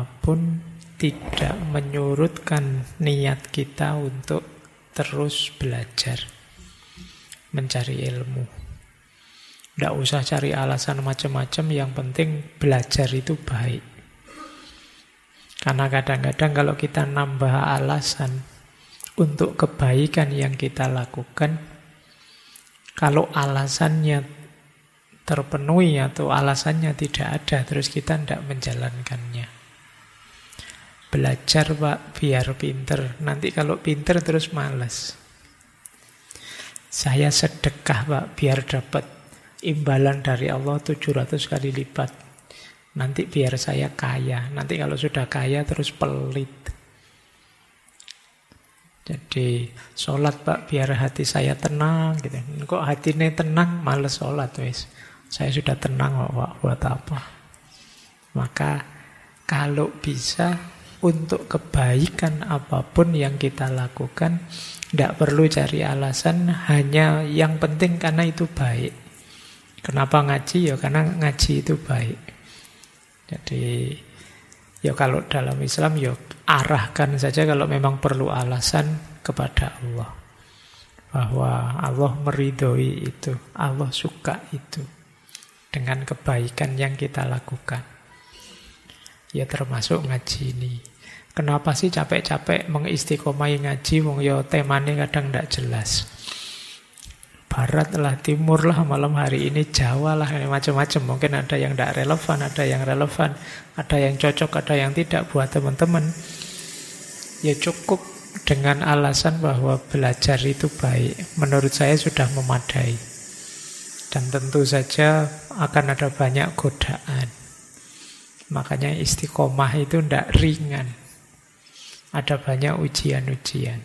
apapun tidak menyurutkan niat kita untuk terus belajar, mencari ilmu. Tidak usah cari alasan macam-macam, yang penting belajar itu baik. Karena kadang-kadang kalau kita nambah alasan untuk kebaikan yang kita lakukan, kalau alasannya terpenuhi atau alasannya tidak ada, terus kita tidak menjalankannya. Belajar Pak, biar pinter. Nanti kalau pinter terus malas. Saya sedekah Pak, biar dapat imbalan dari Allah 700 kali lipat. Nanti biar saya kaya. Nanti kalau sudah kaya terus pelit. Jadi sholat Pak, biar hati saya tenang gitu. Kok hatinya tenang, males sholat wis. Saya sudah tenang Pak, buat apa? Maka kalau bisa untuk kebaikan apapun yang kita lakukan, tidak perlu cari alasan, hanya yang penting karena itu baik. Kenapa ngaji? Ya karena ngaji itu baik. Jadi ya kalau dalam Islam ya arahkan saja kalau memang perlu alasan kepada Allah. Bahwa Allah meridhoi itu, Allah suka itu. Dengan kebaikan yang kita lakukan. Ya termasuk ngaji ini. Kenapa sih capek-capek mengistiqomai ngaji, wong ya temanya kadang tidak jelas. Barat lah, timur lah, malam hari ini Jawa lah, macam-macam. Mungkin ada yang tidak relevan, ada yang relevan, ada yang cocok, ada yang tidak buat teman-teman. Ya cukup dengan alasan bahwa belajar itu baik. Menurut saya sudah memadai. Dan tentu saja akan ada banyak godaan. Makanya istiqomah itu tidak ringan. Ada banyak ujian-ujian.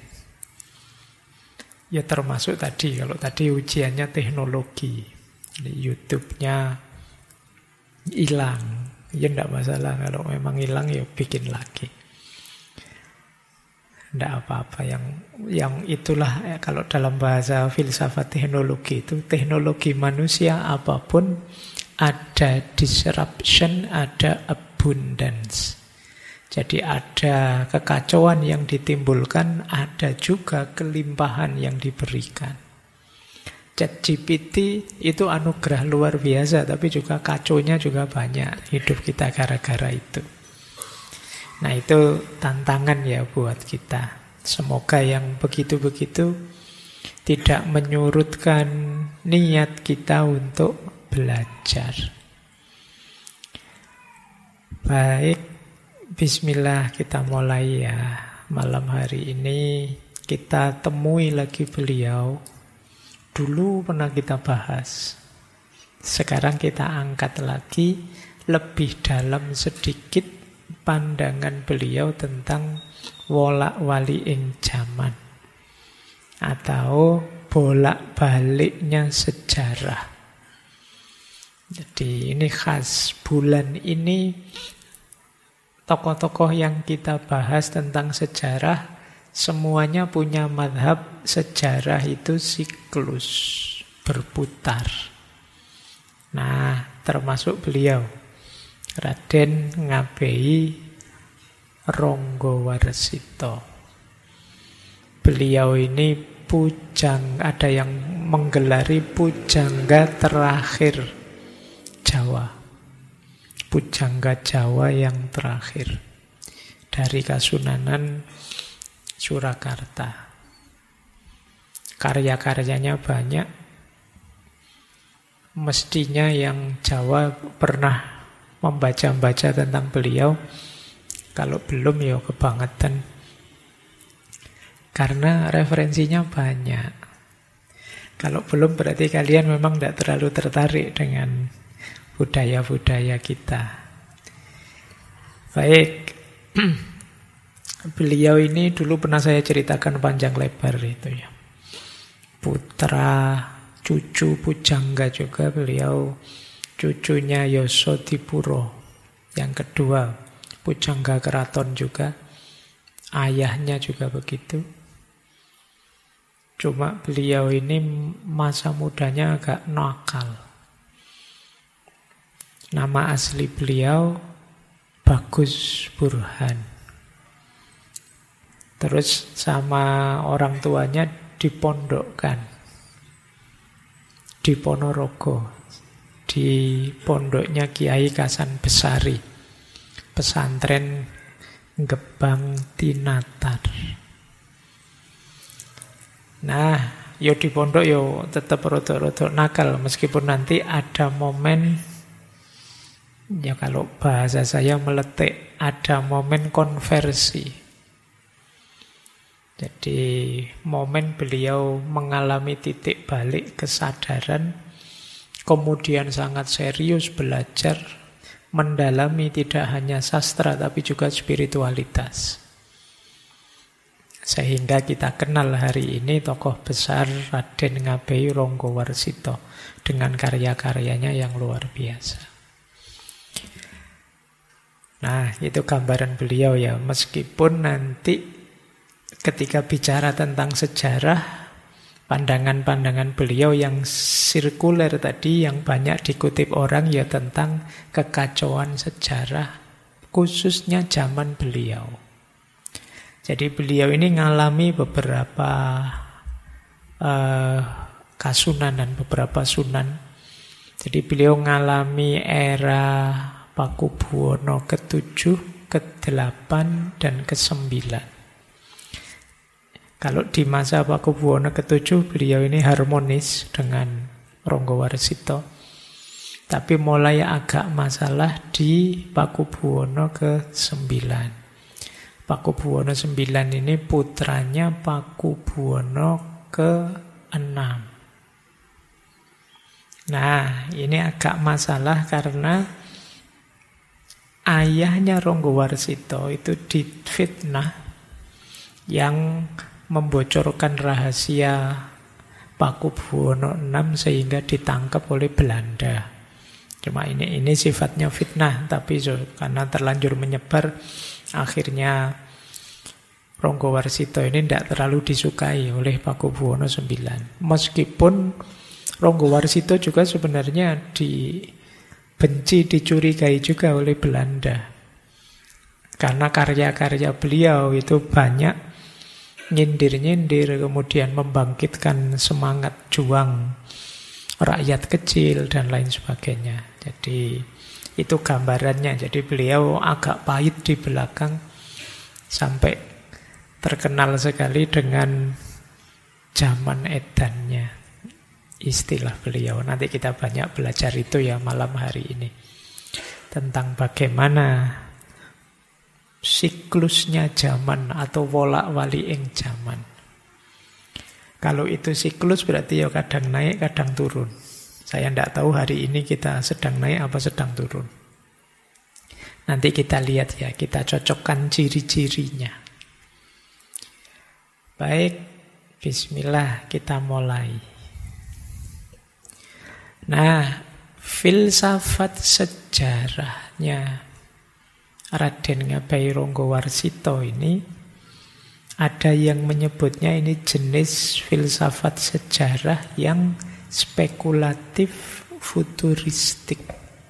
Ya termasuk tadi, kalau tadi ujiannya teknologi. YouTube-nya hilang. Ya tidak masalah, kalau memang hilang ya bikin lagi. Tidak apa-apa, yang itulah kalau dalam bahasa filsafat teknologi itu, teknologi manusia apapun ada disruption, ada abundance. Jadi ada kekacauan yang ditimbulkan, ada juga kelimpahan yang diberikan. ChatGPT itu anugerah luar biasa, tapi juga kacaunya juga banyak. Hidup kita gara-gara itu. Nah itu tantangan ya buat kita. Semoga yang begitu-begitu tidak menyurutkan niat kita untuk belajar. Baik, bismillah kita mulai ya. Malam hari ini kita temui lagi beliau. Dulu pernah kita bahas. Sekarang kita angkat lagi lebih dalam sedikit pandangan beliau tentang wolak-wali ing jaman atau bolak-baliknya sejarah. Jadi ini khas bulan ini, tokoh-tokoh yang kita bahas tentang sejarah semuanya punya madhab sejarah itu siklus, berputar. Nah, termasuk beliau Raden Ngabei Ronggowarsito. Beliau ini ada yang menggelari pujangga terakhir Jawa. Pujangga Jawa yang terakhir dari Kasunanan Surakarta. Karya-karyanya banyak. Mestinya yang Jawa pernah membaca-baca tentang beliau. Kalau belum ya kebangetan. Karena referensinya banyak. Kalau belum berarti kalian memang tidak terlalu tertarik dengan budaya-budaya kita. Baik. Beliau ini dulu pernah saya ceritakan panjang lebar itu ya. Putra, cucu pujangga juga beliau. Cucunya Yosodipuro yang kedua, pujangga keraton juga. Ayahnya juga begitu. Cuma beliau ini masa mudanya agak nakal. Nama asli beliau Bagus Burhan. Terus sama orang tuanya dipondokkan di Ponorogo, di pondoknya Kiai Kasan Besari, pesantren Gebang Tinatar. Nah, yo di pondok yo tetap rodok-rodok nakal, meskipun nanti ada momen, ya kalau bahasa saya meletik, ada momen konversi. Jadi momen beliau mengalami titik balik kesadaran, kemudian sangat serius belajar, mendalami tidak hanya sastra tapi juga spiritualitas. Sehingga kita kenal hari ini tokoh besar Raden Ngabei Ronggowarsito dengan karya-karyanya yang luar biasa. Nah, itu gambaran beliau ya, meskipun nanti ketika bicara tentang sejarah, pandangan-pandangan beliau yang sirkuler tadi, yang banyak dikutip orang ya tentang kekacauan sejarah, khususnya zaman beliau. Jadi beliau ini ngalami beberapa kasunanan, beberapa sunan. Jadi beliau ngalami era Pakubuwono ke-7, ke-8, dan ke-9. Kalau di masa Pakubuwono ke-7 beliau ini harmonis dengan Ronggowarsito. Tapi mulai agak masalah di Pakubuwono ke-9. Pakubuwono 9 ini putranya Pakubuwono ke-6. Nah, ini agak masalah karena ayahnya Ronggowarsito itu difitnah yang membocorkan rahasia Pakubuwono 6 sehingga ditangkap oleh Belanda. Cuma ini sifatnya fitnah, tapi karena terlanjur menyebar, akhirnya Ronggowarsito ini tidak terlalu disukai oleh Pakubuwono 9. Meskipun Ronggowarsito juga sebenarnya dibenci, dicurigai juga oleh Belanda. Karena karya-karya beliau itu banyak nyindir-nyindir, kemudian membangkitkan semangat juang rakyat kecil dan lain sebagainya. Jadi itu gambarannya. Jadi beliau agak pahit di belakang sampai terkenal sekali dengan zaman edannya, istilah beliau. Nanti kita banyak belajar itu ya malam hari ini, tentang bagaimana siklusnya zaman atau wolak-wali ing zaman. Kalau itu siklus berarti ya kadang naik, kadang turun. Saya tidak tahu hari ini kita sedang naik apa sedang turun. Nanti kita lihat ya, kita cocokkan ciri-cirinya. Baik, bismillah, kita mulai. Nah, filsafat sejarahnya Raden Ngabei Ronggowarsito ini, ada yang menyebutnya ini jenis filsafat sejarah yang spekulatif futuristik.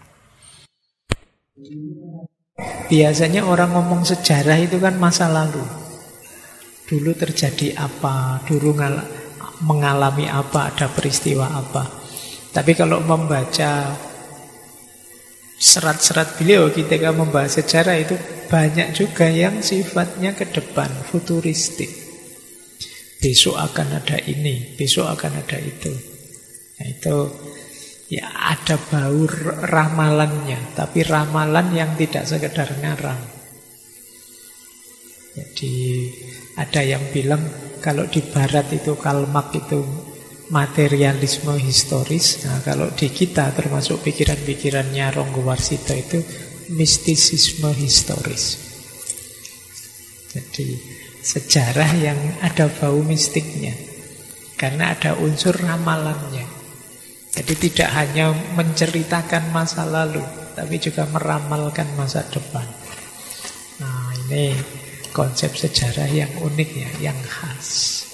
Biasanya orang ngomong sejarah itu kan masa lalu. Dulu terjadi apa, dulu mengalami apa, ada peristiwa apa. Tapi kalau membaca serat-serat beliau ketika membahas sejarah itu banyak juga yang sifatnya ke depan, futuristik. Besok akan ada ini, besok akan ada itu. Nah, itu ya ada bau ramalannya, tapi ramalan yang tidak sekedar ngarang. Jadi ada yang bilang kalau di barat itu Karl Marx itu materialisme historis. Nah, kalau di kita termasuk pikiran-pikirannya Ronggowarsito itu mistisisme historis. Jadi sejarah yang ada bau mistiknya karena ada unsur ramalannya. Jadi tidak hanya menceritakan masa lalu, tapi juga meramalkan masa depan. Nah, ini konsep sejarah yang unik ya, yang khas.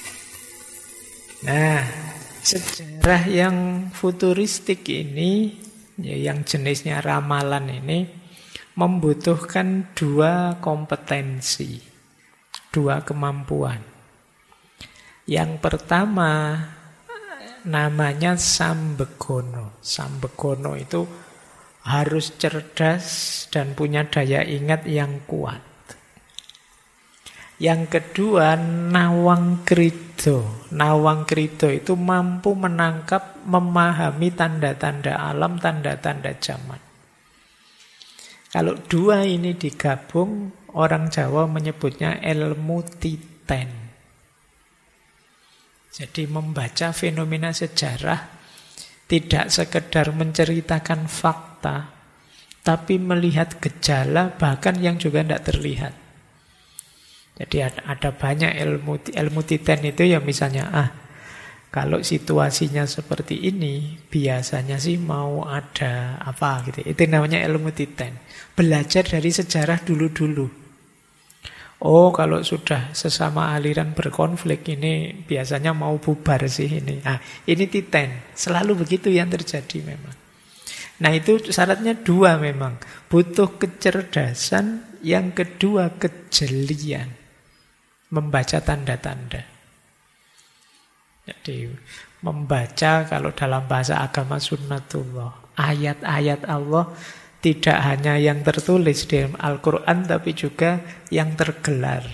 Nah, sejarah yang futuristik ini, ya, yang jenisnya ramalan ini, membutuhkan dua kompetensi, dua kemampuan. Yang pertama namanya sambegono. Sambegono itu harus cerdas dan punya daya ingat yang kuat. Yang kedua nawang krido. Nawang krido itu mampu menangkap, memahami tanda-tanda alam, tanda-tanda zaman. Kalau dua ini digabung, orang Jawa menyebutnya ilmu titen. Jadi membaca fenomena sejarah tidak sekedar menceritakan fakta, tapi melihat gejala bahkan yang juga tidak terlihat. Jadi ada banyak ilmu titen itu ya, misalnya kalau situasinya seperti ini, biasanya sih mau ada apa gitu. Itu namanya ilmu titen. Belajar dari sejarah dulu-dulu. Oh, kalau sudah sesama aliran berkonflik ini biasanya mau bubar sih ini. Ini titen. Selalu begitu yang terjadi memang. Nah, itu syaratnya dua memang. Butuh kecerdasan, yang kedua kejelian. Membaca tanda-tanda. Jadi membaca kalau dalam bahasa agama sunnatullah, ayat-ayat Allah tidak hanya yang tertulis di Al-Quran tapi juga yang tergelar.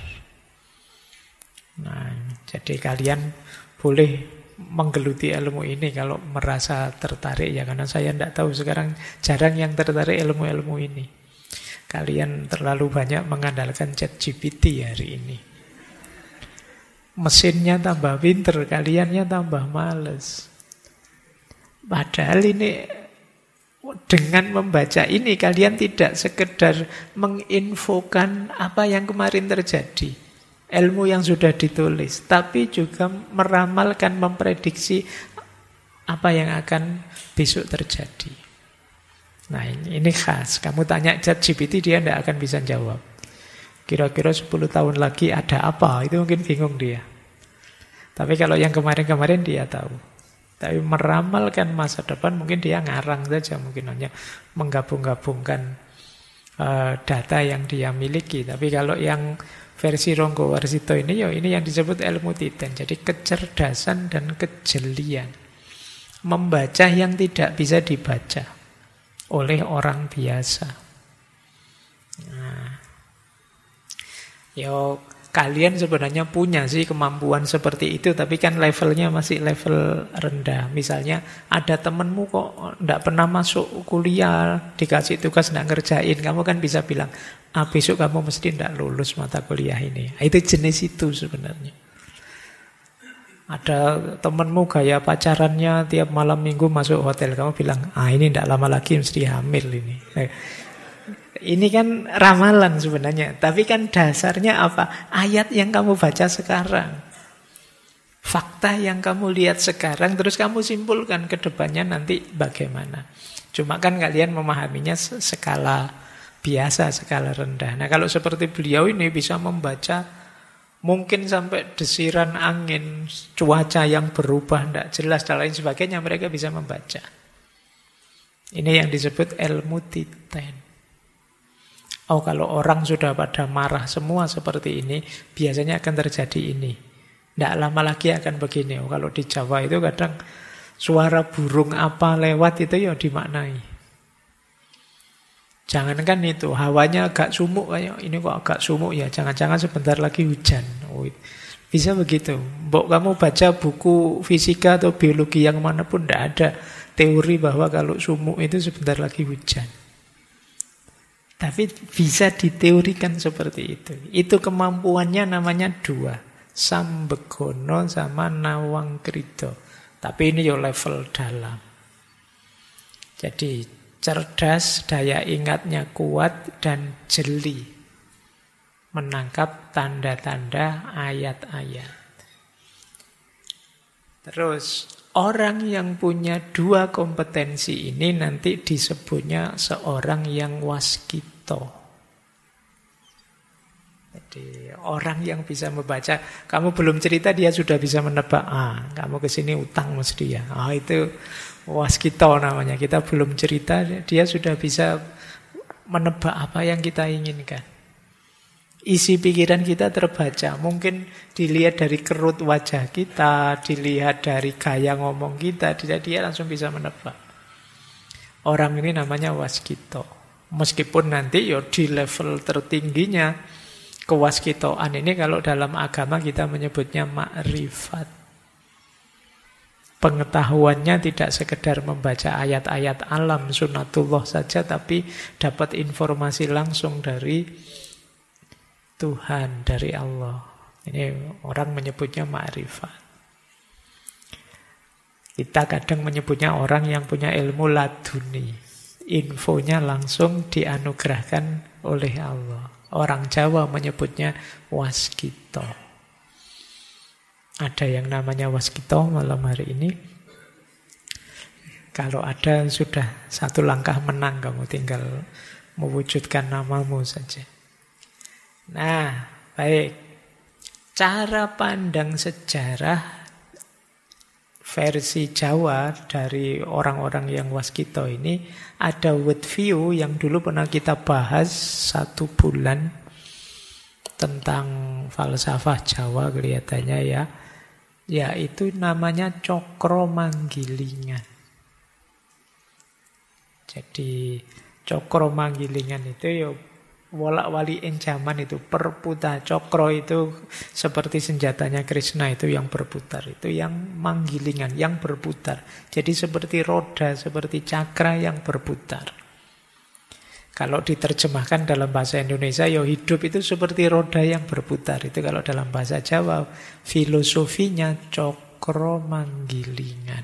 Nah, jadi kalian boleh menggeluti ilmu ini kalau merasa tertarik ya, karena saya tidak tahu sekarang jarang yang tertarik ilmu-ilmu ini. Kalian terlalu banyak mengandalkan ChatGPT hari ini. Mesinnya tambah pinter, kaliannya tambah males. Padahal ini dengan membaca ini kalian tidak sekedar menginfokan apa yang kemarin terjadi, ilmu yang sudah ditulis, tapi juga meramalkan, memprediksi apa yang akan besok terjadi. Nah, ini khas. Kamu tanya ChatGPT, dia tidak akan bisa jawab. Kira-kira 10 tahun lagi ada apa? Itu mungkin bingung dia. Tapi kalau yang kemarin-kemarin dia tahu. Tapi meramalkan masa depan mungkin dia ngarang saja. Mungkin hanya menggabung-gabungkan data yang dia miliki. Tapi kalau yang versi Ronggo Warsito ini, ya ini yang disebut ilmu titen. Jadi kecerdasan dan kejelian. Membaca yang tidak bisa dibaca oleh orang biasa. Nah, yo, kalian sebenarnya punya sih kemampuan seperti itu, tapi kan levelnya masih level rendah. Misalnya ada temenmu kok tidak pernah masuk kuliah, dikasih tugas tidak ngerjain, kamu kan bisa bilang, besok kamu mesti tidak lulus mata kuliah ini. Itu jenis itu sebenarnya. Ada temenmu gaya pacarannya tiap malam minggu masuk hotel, kamu bilang, ini tidak lama lagi mesti hamil ini. Ini kan ramalan sebenarnya, tapi kan dasarnya apa? Ayat yang kamu baca sekarang, fakta yang kamu lihat sekarang, terus kamu simpulkan ke depannya nanti bagaimana. Cuma kan kalian memahaminya skala biasa, skala rendah. Nah, kalau seperti beliau ini bisa membaca mungkin sampai desiran angin, cuaca yang berubah, tidak jelas, dan lain sebagainya, mereka bisa membaca. Ini yang disebut ilmu titen. Oh, kalau orang sudah pada marah semua seperti ini, biasanya akan terjadi ini. Tidak lama lagi akan begini. Oh, kalau di Jawa itu kadang suara burung apa lewat itu ya dimaknai. Jangankan itu, hawanya agak sumuk, kayak ini kok agak sumuk ya, jangan-jangan sebentar lagi hujan. Oh, bisa begitu. Mbok kamu baca buku fisika atau biologi yang manapun, tidak ada teori bahwa kalau sumuk itu sebentar lagi hujan. Tapi bisa diteorikan seperti itu. Itu kemampuannya namanya dua. Sambegono sama nawang krido. Tapi ini ya level dalam. Jadi cerdas, daya ingatnya kuat dan jeli. Menangkap tanda-tanda ayat-ayat. Terus orang yang punya dua kompetensi ini nanti disebutnya seorang yang waskito. Jadi orang yang bisa membaca, kamu belum cerita dia sudah bisa menebak, kamu kesini utang mesti ya. Itu waskito namanya. Kita belum cerita dia sudah bisa menebak apa yang kita inginkan. Isi pikiran kita terbaca. Mungkin dilihat dari kerut wajah kita, dilihat dari gaya ngomong kita, dia langsung bisa menebak. Orang ini namanya waskito. Meskipun nanti di level tertingginya kewaskitoan ini kalau dalam agama kita menyebutnya ma'rifat. Pengetahuannya tidak sekedar membaca ayat-ayat alam sunatullah saja, tapi dapat informasi langsung dari Tuhan, dari Allah. Ini orang menyebutnya ma'rifat. Kita kadang menyebutnya orang yang punya ilmu laduni. Infonya langsung dianugerahkan oleh Allah. Orang Jawa menyebutnya waskito. Ada yang namanya waskito malam hari ini. Kalau ada sudah satu langkah menang, kamu tinggal mewujudkan namamu saja. Nah, baik. Cara pandang sejarah versi Jawa dari orang-orang yang waskito ini ada world view yang dulu pernah kita bahas 1 bulan tentang falsafah Jawa kelihatannya ya. Yaitu namanya cokro manggilingan. Jadi cokro manggilingan itu wolak-wali zaman itu perputar. Cokro itu seperti senjatanya Krishna itu yang berputar. Itu yang manggilingan, yang berputar. Jadi seperti roda, seperti cakra yang berputar. Kalau diterjemahkan dalam bahasa Indonesia, hidup itu seperti roda yang berputar. Itu kalau dalam bahasa Jawa, filosofinya cokro manggilingan.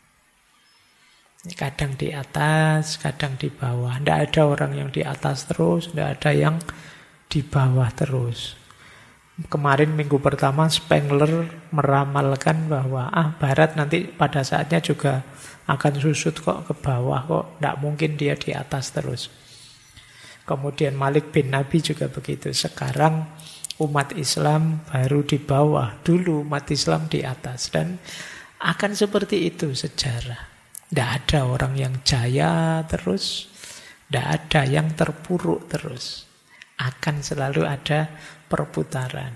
Kadang di atas, kadang di bawah. Tidak ada orang yang di atas terus, tidak ada yang di bawah terus. Kemarin minggu pertama Spengler meramalkan bahwa Barat nanti pada saatnya juga akan susut kok ke bawah, kok tidak mungkin dia di atas terus. Kemudian Malik bin Nabi juga begitu. Sekarang umat Islam baru di bawah, dulu umat Islam di atas. Dan akan seperti itu sejarah. Tidak ada orang yang jaya terus, tidak ada yang terpuruk terus. Akan selalu ada perputaran.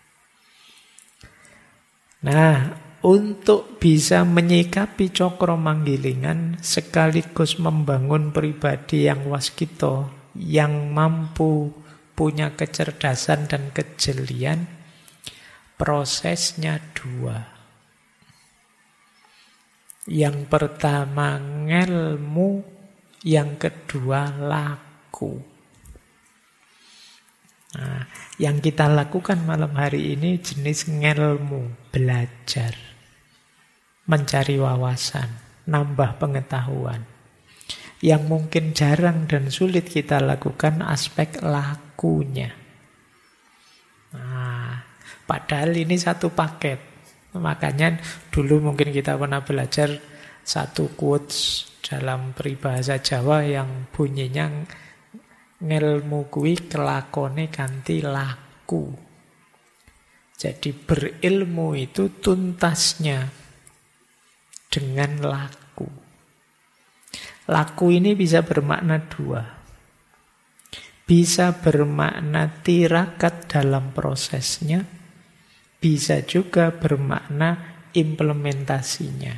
Nah, untuk bisa menyikapi cokro manggilingan sekaligus membangun pribadi yang waskito, yang mampu punya kecerdasan dan kejelian, prosesnya 2. Yang pertama ngelmu, yang kedua laku. Nah, yang kita lakukan malam hari ini jenis ngelmu, belajar, mencari wawasan, nambah pengetahuan. Yang mungkin jarang dan sulit kita lakukan aspek lakunya. Nah, padahal ini satu paket. Makanya dulu mungkin kita pernah belajar satu quotes dalam peribahasa Jawa yang bunyinya ngelmu kuwi kelakone kanthi laku. Jadi berilmu itu tuntasnya dengan laku. Laku ini bisa bermakna 2. Bisa bermakna tirakat dalam prosesnya, bisa juga bermakna implementasinya.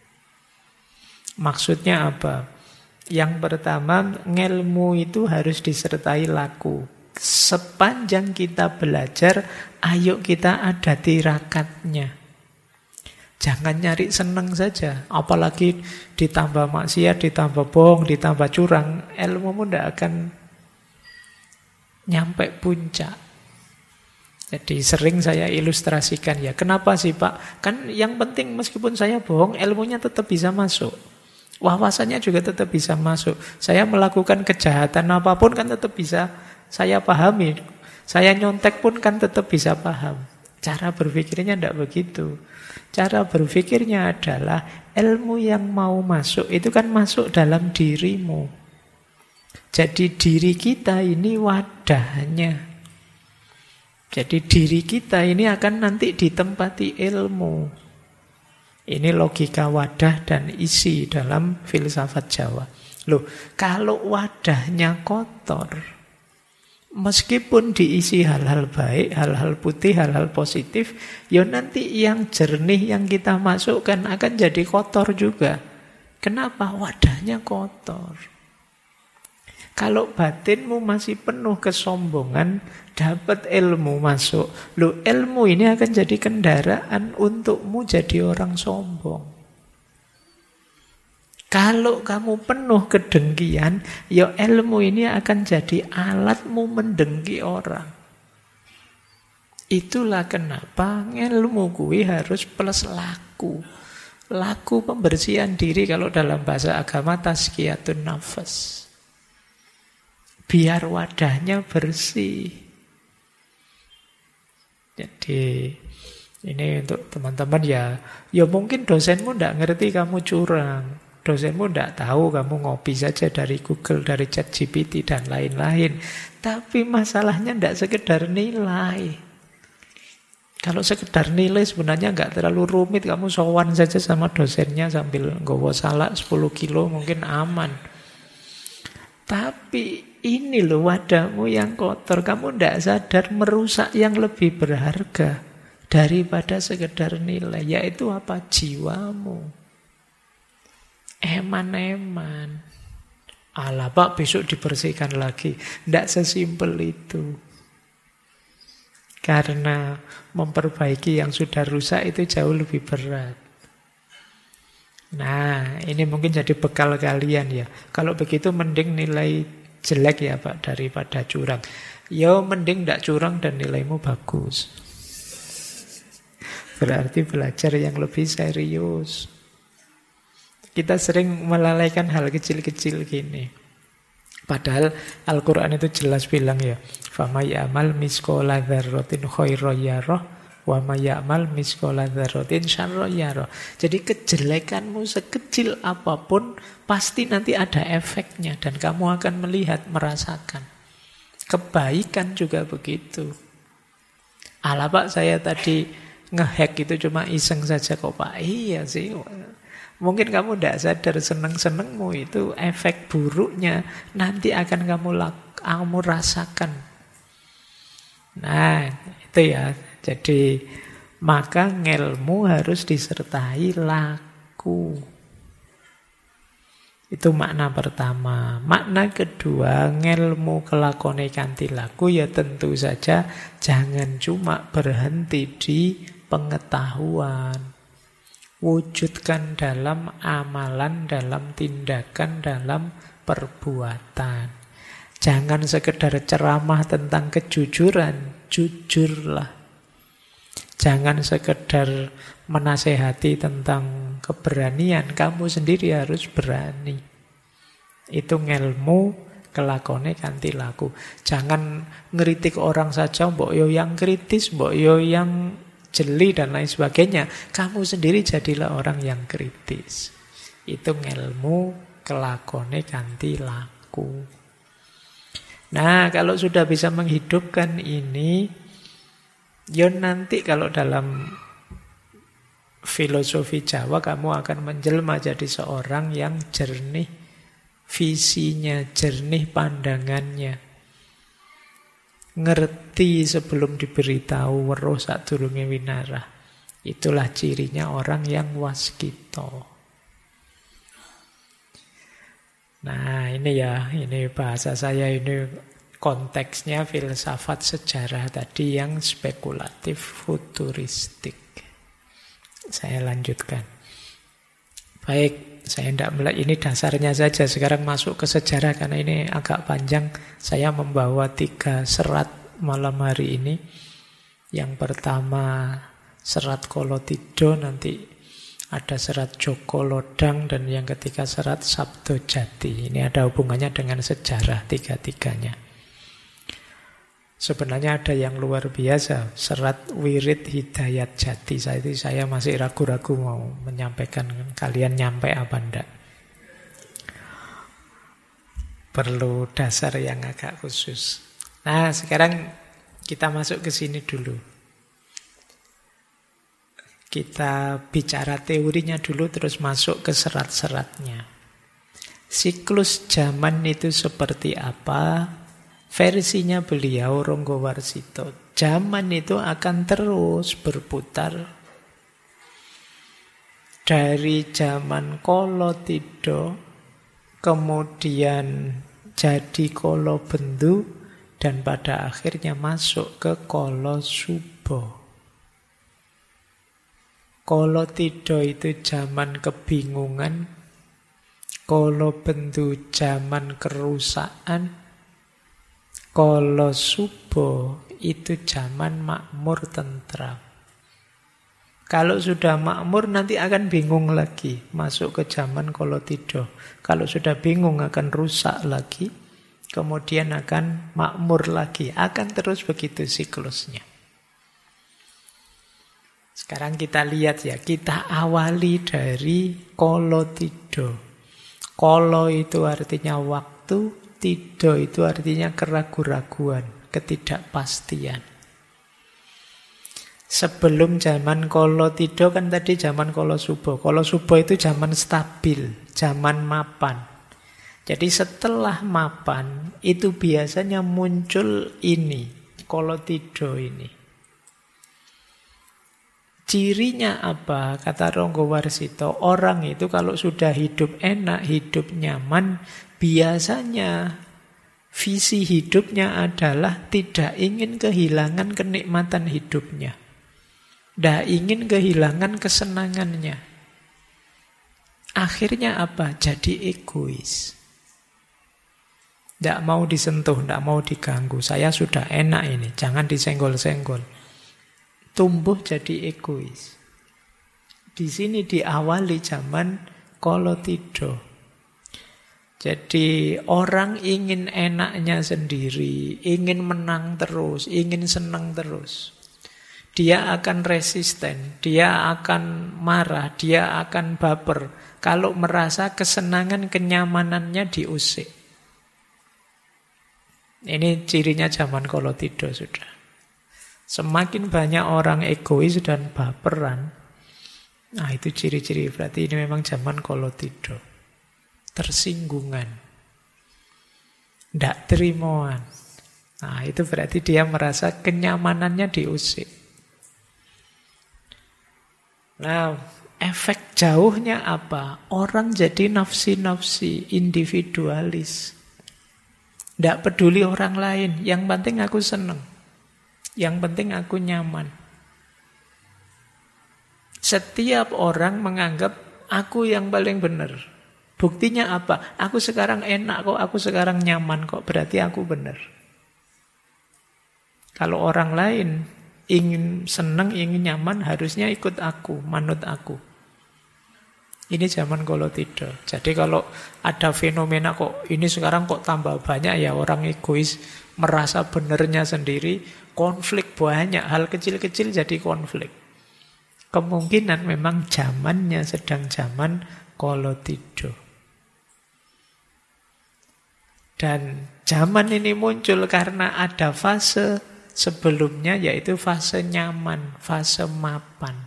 Maksudnya apa? Yang pertama, ngelmu itu harus disertai laku. Sepanjang kita belajar, ayo kita ada tirakatnya. Jangan nyari seneng saja. Apalagi ditambah maksiat, ditambah bohong, ditambah curang, ilmumu tidak akan nyampe puncak. Jadi sering saya ilustrasikan ya. Kenapa sih Pak? Kan yang penting meskipun saya bohong, ilmunya tetap bisa masuk. Wawasannya juga tetap bisa masuk. Saya melakukan kejahatan apapun kan tetap bisa saya pahami. Saya nyontek pun kan tetap bisa paham. Cara berpikirnya tidak begitu. Cara berpikirnya adalah ilmu yang mau masuk itu kan masuk dalam dirimu. Jadi diri kita ini wadahnya. Jadi diri kita ini akan nanti ditempati ilmu. Ini logika wadah dan isi dalam filsafat Jawa. Loh, kalau wadahnya kotor, meskipun diisi hal-hal baik, hal-hal putih, hal-hal positif, ya nanti yang jernih yang kita masukkan akan jadi kotor juga. Kenapa? Wadahnya kotor. Kalau batinmu masih penuh kesombongan, dapat ilmu masuk. Loh, ilmu ini akan jadi kendaraan untukmu jadi orang sombong. Kalau kamu penuh kedengkian, ya ilmu ini akan jadi alatmu mendengki orang. Itulah kenapa ilmu kuwi harus plus laku. Laku pembersihan diri, kalau dalam bahasa agama tazkiyatun nafas. Biar wadahnya bersih. Jadi ini untuk teman-teman ya mungkin dosenmu tidak ngerti kamu curang. Dosenmu tidak tahu kamu ngopi saja dari Google, dari ChatGPT dan lain-lain. Tapi masalahnya tidak sekedar nilai. Kalau sekedar nilai sebenarnya nggak terlalu rumit. Kamu sowan saja sama dosennya sambil nggawa salak 10 kilo mungkin aman. Tapi ini loh wadahmu yang kotor. Kamu tidak sadar merusak yang lebih berharga daripada sekedar nilai. Yaitu apa? Jiwamu. Eman-eman. Alah Pak, besok dibersihkan lagi. Tidak sesimpel itu. Karena memperbaiki yang sudah rusak itu jauh lebih berat. Nah, ini mungkin jadi bekal kalian ya. Kalau begitu mending nilai jelek ya Pak daripada curang. Ya mending tidak curang dan nilaimu bagus. Berarti belajar yang lebih serius. Kita sering melalaikan hal kecil-kecil gini. Padahal Al-Quran itu jelas bilang ya, فَمَا يَعْمَلْ مِثْقَالَ ذَرَّةٍ خَيْرًا يَرَهُ وَمَا يَعْمَلْ مِثْقَالَ ذَرَّةٍ شَرًّا يَرَهُ. Jadi kejelekanmu sekecil apapun pasti nanti ada efeknya dan kamu akan melihat, merasakan. Kebaikan juga begitu. Alah Pak, saya tadi ngehack itu cuma iseng saja kok Pak. Iya sih. Mungkin kamu tidak sadar seneng-senengmu itu efek buruknya nanti akan kamu rasakan. Nah, itu ya. Jadi maka ngelmu harus disertai laku. Itu makna pertama. Makna kedua, ngelmu kelakone kanthi laku ya tentu saja jangan cuma berhenti di pengetahuan. Wujudkan dalam amalan, dalam tindakan, dalam perbuatan. Jangan sekedar ceramah tentang kejujuran, jujurlah. Jangan sekedar menasehati tentang keberanian, kamu sendiri harus berani. Itu ngelmu kelakone kanthi laku. Jangan ngeritik orang saja, mbok yo yang kritis, mbok yo yang jeli dan lain sebagainya. Kamu sendiri jadilah orang yang kritis. Itu ngelmu kelakone kanthi laku. Nah, kalau sudah bisa menghidupkan ini, ya nanti kalau dalam filosofi Jawa kamu akan menjelma jadi seorang yang jernih visinya, jernih pandangannya. Ngerti sebelum diberitahu, weruh sadurunge winarah. Itulah cirinya orang yang waskita. Nah, ini ya, ini bahasa saya, ini konteksnya filsafat sejarah tadi yang spekulatif, futuristik. Saya lanjutkan. Baik, saya tidak melihat ini dasarnya saja. Sekarang masuk ke sejarah karena ini agak panjang. Saya membawa 3 serat malam hari ini. Yang pertama serat Kolotidho, nanti ada serat Joko Lodang, dan yang ketiga serat Sabdo Jati. Ini ada hubungannya dengan sejarah tiga-tiganya. Sebenarnya ada yang luar biasa, serat Wirid Hidayat Jati. Saya masih ragu-ragu mau menyampaikan, kalian nyampe apa enggak. Perlu dasar yang agak khusus. Nah, sekarang kita masuk ke sini dulu. Kita bicara teorinya dulu, terus masuk ke serat-seratnya. Siklus zaman itu seperti apa? Versinya beliau Ronggowarsito. Zaman itu akan terus berputar dari zaman Kolotida, kemudian jadi Kolobendu, dan pada akhirnya masuk ke Kolosuba. Kolotida itu zaman kebingungan, Kolobendu zaman kerusakan, Kolosuba itu zaman makmur tentram. Kalau sudah makmur nanti akan bingung lagi, masuk ke zaman Kolotida. Kalau sudah bingung akan rusak lagi, kemudian akan makmur lagi. Akan terus begitu siklusnya. Sekarang kita lihat ya, kita awali dari Kolotida. Kolo itu artinya waktu, tido itu artinya keraguan-raguan, ketidakpastian. Sebelum zaman Kolotida kan tadi zaman Kolosuba. Kolosuba itu zaman stabil, zaman mapan. Jadi setelah mapan itu biasanya muncul ini, Kolotida ini. Cirinya apa? Kata Ronggowarsito, orang itu kalau sudah hidup enak, hidup nyaman, biasanya visi hidupnya adalah tidak ingin kehilangan kenikmatan hidupnya. Tidak ingin kehilangan kesenangannya. Akhirnya apa? Jadi egois. Tidak mau disentuh, tidak mau diganggu. Saya sudah enak ini, jangan disenggol-senggol. Tumbuh jadi egois. Di sini diawali zaman Kolotida. Jadi orang ingin enaknya sendiri, ingin menang terus, ingin senang terus. Dia akan resisten, dia akan marah, dia akan baper kalau merasa kesenangan, kenyamanannya diusik. Ini cirinya zaman Kolotida sudah. Semakin banyak orang egois dan baperan, nah itu ciri-ciri, berarti ini memang zaman Kolotida. Tersinggungan, tidak terimaan. Nah itu berarti dia merasa kenyamanannya diusik. Nah, efek jauhnya apa? Orang jadi nafsi-nafsi, individualis. Tidak peduli orang lain, yang penting aku senang. Yang penting aku nyaman. Setiap orang menganggap aku yang paling benar. Buktinya apa? Aku sekarang enak kok, aku sekarang nyaman kok, berarti aku benar. Kalau orang lain ingin senang, ingin nyaman, harusnya ikut aku, manut aku. Ini zaman Kolotida. Jadi kalau ada fenomena kok ini sekarang kok tambah banyak ya orang egois, merasa benernya sendiri, konflik banyak, hal kecil-kecil jadi konflik. Kemungkinan memang zamannya sedang zaman Kolotida. Dan zaman ini muncul karena ada fase sebelumnya, yaitu fase nyaman, fase mapan.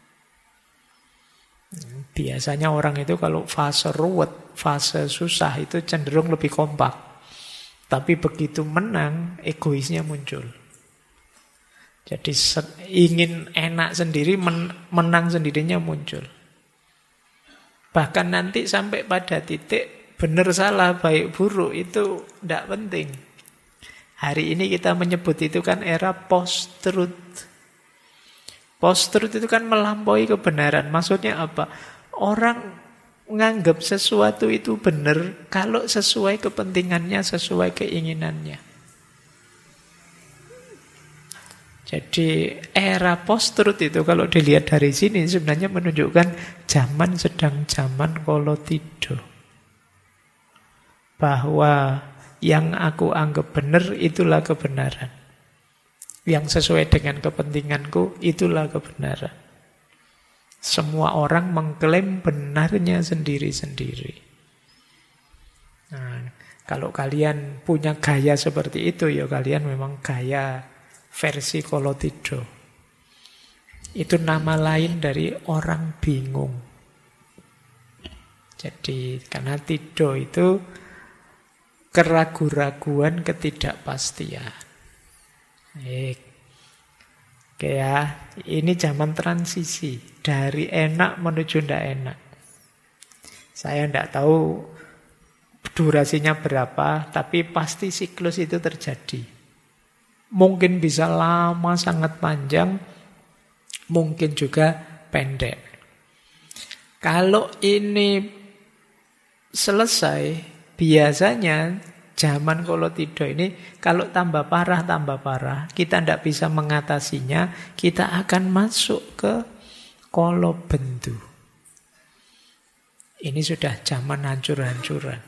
Biasanya orang itu kalau fase ruwet, fase susah itu cenderung lebih kompak. Tapi begitu menang, egoisnya muncul. Jadi ingin enak sendiri, menang sendirinya muncul. Bahkan nanti sampai pada titik benar salah, baik buruk itu tidak penting. Hari ini kita menyebut itu kan era post-truth. Post-truth itu kan melampaui kebenaran. Maksudnya apa? Orang menganggap sesuatu itu benar kalau sesuai kepentingannya, sesuai keinginannya. Jadi era post-truth itu kalau dilihat dari sini sebenarnya menunjukkan zaman sedang zaman Kolotida. Bahwa yang aku anggap benar itulah kebenaran. Yang sesuai dengan kepentinganku itulah kebenaran. Semua orang mengklaim benarnya sendiri-sendiri. Nah, kalau kalian punya gaya seperti itu, ya kalian memang gaya versi Kolotida. Itu nama lain dari orang bingung. Jadi karena tido itu keraguan-raguan, ketidakpastian. Oke ya, ini zaman transisi dari enak menuju tidak enak. Saya tidak tahu durasinya berapa, tapi pasti siklus itu terjadi. Mungkin bisa lama, sangat panjang, mungkin juga pendek. Kalau ini selesai, biasanya zaman Kolotido ini kalau tambah parah, kita tidak bisa mengatasinya, kita akan masuk ke Kolobendu. Ini sudah zaman hancur-hancuran.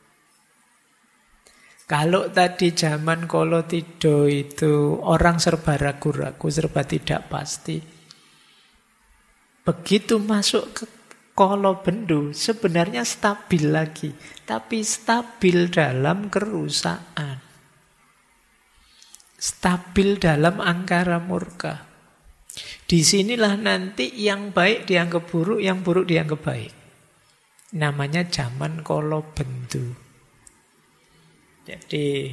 Kalau tadi zaman Kolotido itu orang serba ragu-ragu, serba tidak pasti. Begitu masuk ke Kolobendu sebenarnya stabil lagi, tapi stabil dalam kerusakan. Stabil dalam angkara murka. Disinilah nanti yang baik dianggap buruk, yang buruk dianggap baik. Namanya zaman Kolobendu. Jadi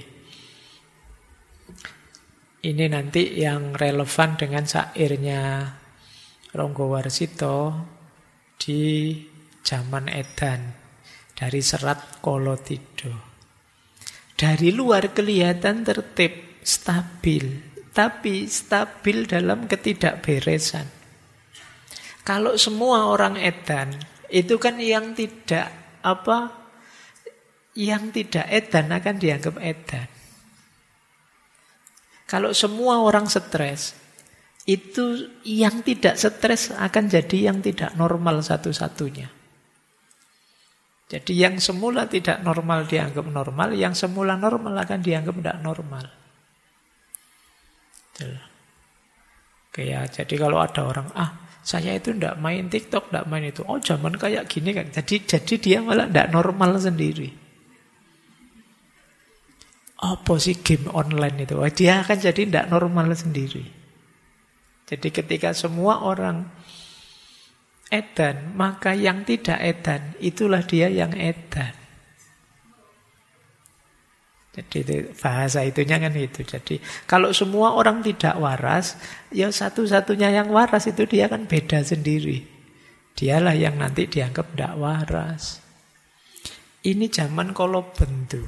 ini nanti yang relevan dengan syairnya Ronggowarsito di zaman Edan dari serat Kolotido. Dari luar kelihatan tertib, stabil, tapi stabil dalam ketidakberesan. Kalau semua orang Edan itu kan yang tidak edan akan dianggap edan. Kalau semua orang stres, itu yang tidak stres akan jadi yang tidak normal satu-satunya. Jadi yang semula tidak normal dianggap normal, yang semula normal akan dianggap tidak normal. Oke ya, jadi kalau ada orang, saya itu tidak main TikTok, tidak main itu. Oh zaman kayak gini kan. Jadi dia malah tidak normal sendiri. Apa sih game online itu? Dia akan jadi tidak normal sendiri. Jadi ketika semua orang edan, maka yang tidak edan, itulah dia yang edan. Jadi itu, bahasa itunya kan itu. Jadi kalau semua orang tidak waras, ya satu-satunya yang waras itu dia kan beda sendiri. Dialah yang nanti dianggap tidak waras. Ini zaman Kolobendu.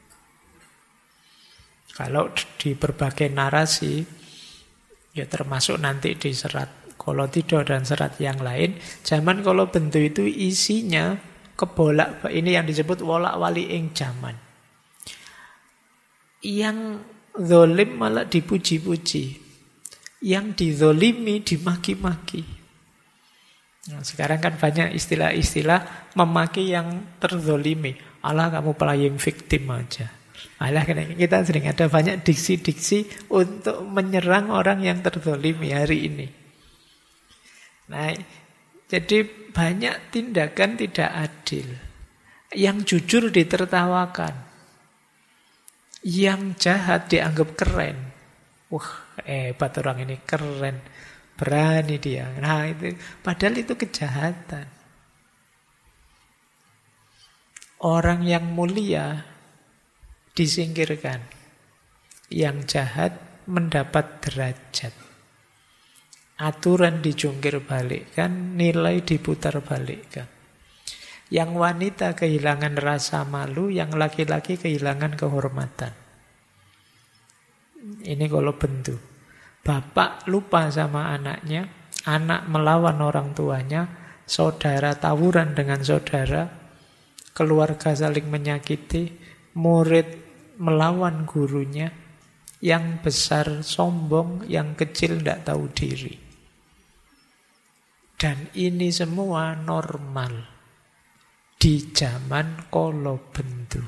Kalau di berbagai narasi, ya termasuk nanti di serat Kolotido dan serat yang lain, zaman Kolobendu itu isinya kebolak, ini yang disebut wolak-wali ing zaman. Yang zalim malah dipuji-puji, yang dizolimi dimaki-maki. Nah, sekarang kan banyak istilah-istilah memaki yang terzolimi. Alah kamu playing victim aja. Alah kita sering ada banyak diksi-diksi untuk menyerang orang yang terzolimi hari ini. Nah, jadi banyak tindakan tidak adil. Yang jujur ditertawakan. Yang jahat dianggap keren. Wah, hebat orang ini, keren. Berani dia. Nah, itu padahal itu kejahatan. Orang yang mulia disingkirkan. Yang jahat mendapat derajat. Aturan dijungkir balikkan, nilai diputar balikkan. Yang wanita kehilangan rasa malu, yang laki-laki kehilangan kehormatan. Ini Kolobendu. Bapak lupa sama anaknya, anak melawan orang tuanya, saudara tawuran dengan saudara, keluarga saling menyakiti, murid melawan gurunya, yang besar sombong, yang kecil tidak tahu diri. Dan ini semua normal di zaman Kolobendu.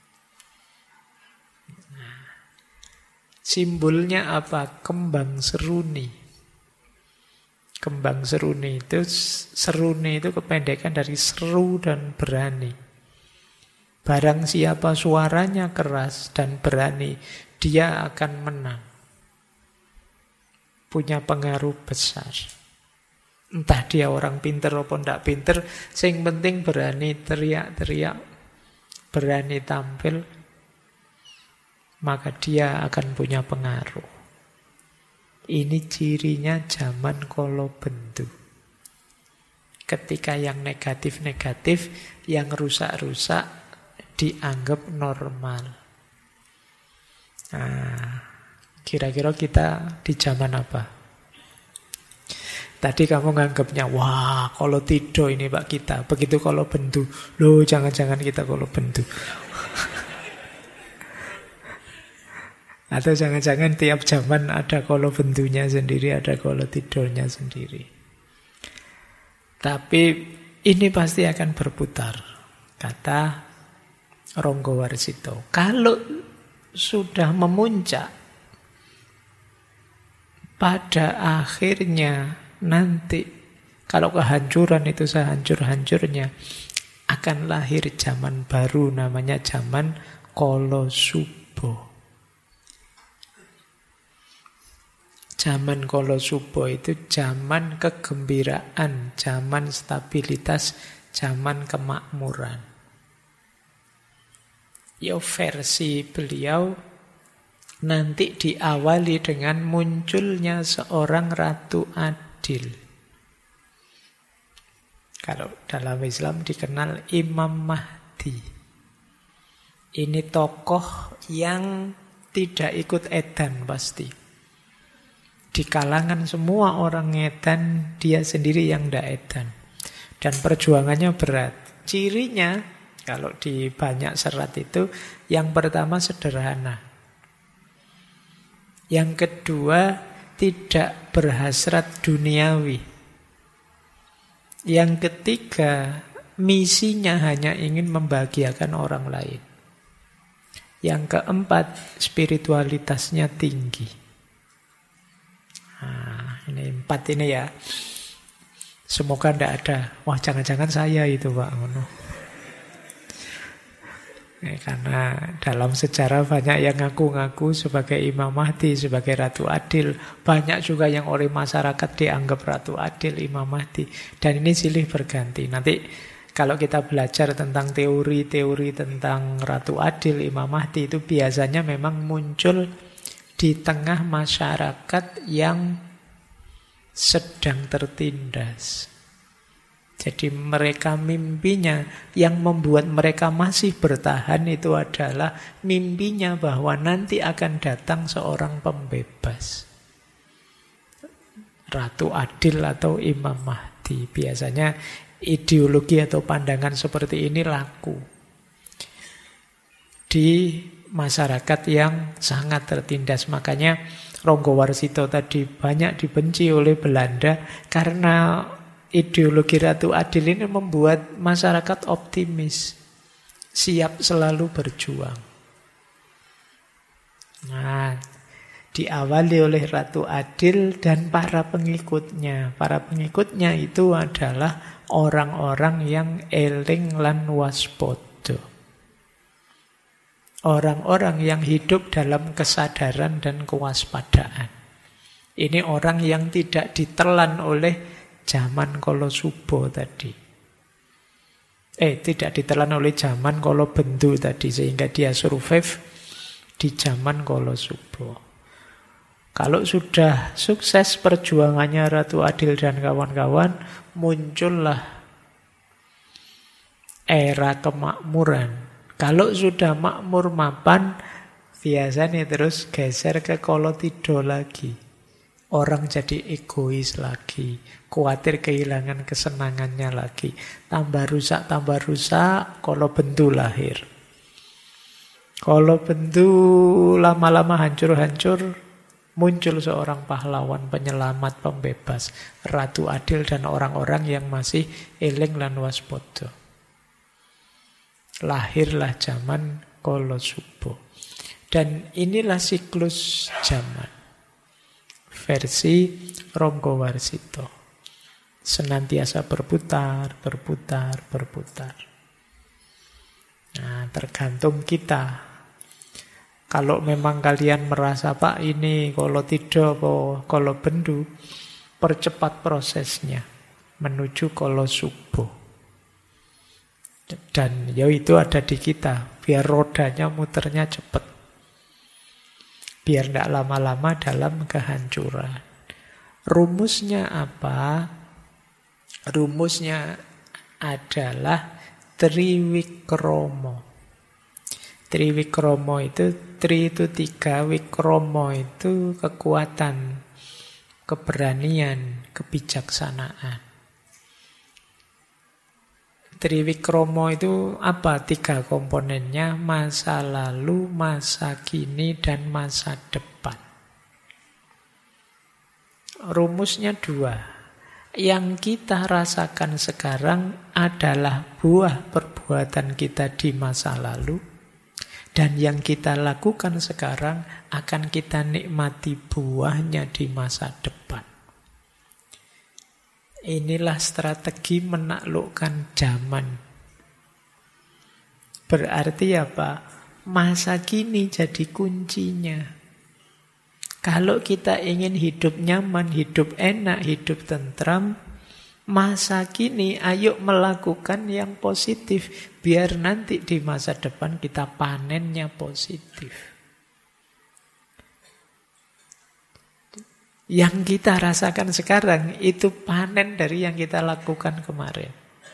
Nah, simbolnya apa? Kembang seruni. Kembang seruni itu kependekan dari seru dan berani. Barang siapa suaranya keras dan berani, dia akan menang. Punya pengaruh besar. Entah dia orang pinter atau ndak pinter, sing penting berani teriak-teriak, berani tampil, maka dia akan punya pengaruh. Ini cirinya zaman kala bendu. Ketika yang negatif-negatif, yang rusak-rusak dianggap normal. Nah, kira-kira kita di zaman apa? Tadi kamu nganggapnya, wah kalau tidur ini Pak kita. Begitu kalau bendu, loh jangan-jangan kita kalau bendu. Atau jangan-jangan tiap zaman ada kalau bendunya sendiri, ada kalau tidurnya sendiri. Tapi ini pasti akan berputar, kata Ronggo Warsito. Kalau sudah memuncak, pada akhirnya nanti, kalau kehancuran itu sehancur-hancurnya, akan lahir zaman baru namanya zaman Kala Suba. Zaman Kala Suba itu zaman kegembiraan, zaman stabilitas, zaman kemakmuran. Ya versi beliau nanti diawali dengan munculnya seorang Ratu Adil. Kalau dalam Islam dikenal Imam Mahdi. Ini tokoh yang tidak ikut edan pasti. Di kalangan semua orang edan, dia sendiri yang tidak edan. Dan perjuangannya berat. Cirinya, kalau di banyak serat itu, yang pertama sederhana. Yang kedua, tidak berhasrat duniawi. Yang ketiga, misinya hanya ingin membahagiakan orang lain. Yang keempat, spiritualitasnya tinggi. Nah, ini 4 ini ya. Semoga tidak ada. Wah, jangan-jangan saya itu Pak. Karena dalam sejarah banyak yang ngaku-ngaku sebagai Imam Mahdi, sebagai Ratu Adil. Banyak juga yang oleh masyarakat dianggap Ratu Adil, Imam Mahdi. Dan ini silih berganti. Nanti kalau kita belajar tentang teori-teori tentang Ratu Adil, Imam Mahdi, itu biasanya memang muncul di tengah masyarakat yang sedang tertindas. Jadi mereka mimpinya, yang membuat mereka masih bertahan itu adalah mimpinya bahwa nanti akan datang seorang pembebas. Ratu Adil atau Imam Mahdi. Biasanya ideologi atau pandangan seperti ini laku di masyarakat yang sangat tertindas. Makanya Ronggo Warsito tadi banyak dibenci oleh Belanda karena ideologi Ratu Adil ini membuat masyarakat optimis, siap selalu berjuang. Nah, diawali oleh Ratu Adil dan para pengikutnya. Para pengikutnya itu adalah orang-orang yang eling lan waspada. Orang-orang yang hidup dalam kesadaran dan kewaspadaan. Ini orang yang tidak ditelan oleh zaman Kala Suba tadi. Tidak ditelan oleh zaman Kala Bendu tadi, sehingga dia survive di zaman Kala Suba. Kalau sudah sukses perjuangannya Ratu Adil dan kawan-kawan, muncullah era kemakmuran. Kalau sudah makmur mapan, biasanya terus geser ke Kala Tidha lagi. Orang jadi egois lagi, khawatir kehilangan kesenangannya lagi. Tambah rusak, Kala Bendu lahir. Kala Bendu lama-lama hancur-hancur, muncul seorang pahlawan, penyelamat, pembebas, Ratu Adil dan orang-orang yang masih eling lan waspada. Lahirlah zaman Kala Suba. Dan inilah siklus zaman. Versi Ronggo Warsito. Senantiasa berputar. Nah, tergantung kita. Kalau memang kalian merasa, Pak ini Kala Tidha apa Kala Bendu, percepat prosesnya. menuju kolo subuh. Dan ya itu ada di kita, biar rodanya muternya cepat. Biar tidak lama-lama dalam kehancuran. Rumusnya apa? Rumusnya adalah triwikromo. Triwikromo itu, tri itu 3, wikromo itu kekuatan, keberanian, kebijaksanaan. Triwikromo itu apa? 3 komponennya, masa lalu, masa kini, dan masa depan. Rumusnya 2. Yang kita rasakan sekarang adalah buah perbuatan kita di masa lalu. Dan yang kita lakukan sekarang akan kita nikmati buahnya di masa depan. Inilah strategi menaklukkan zaman. Berarti apa? Masa kini jadi kuncinya. Kalau kita ingin hidup nyaman, hidup enak, hidup tentram, masa kini ayo melakukan yang positif. Biar nanti di masa depan kita panennya positif. Yang kita rasakan sekarang itu panen dari yang kita lakukan kemarin.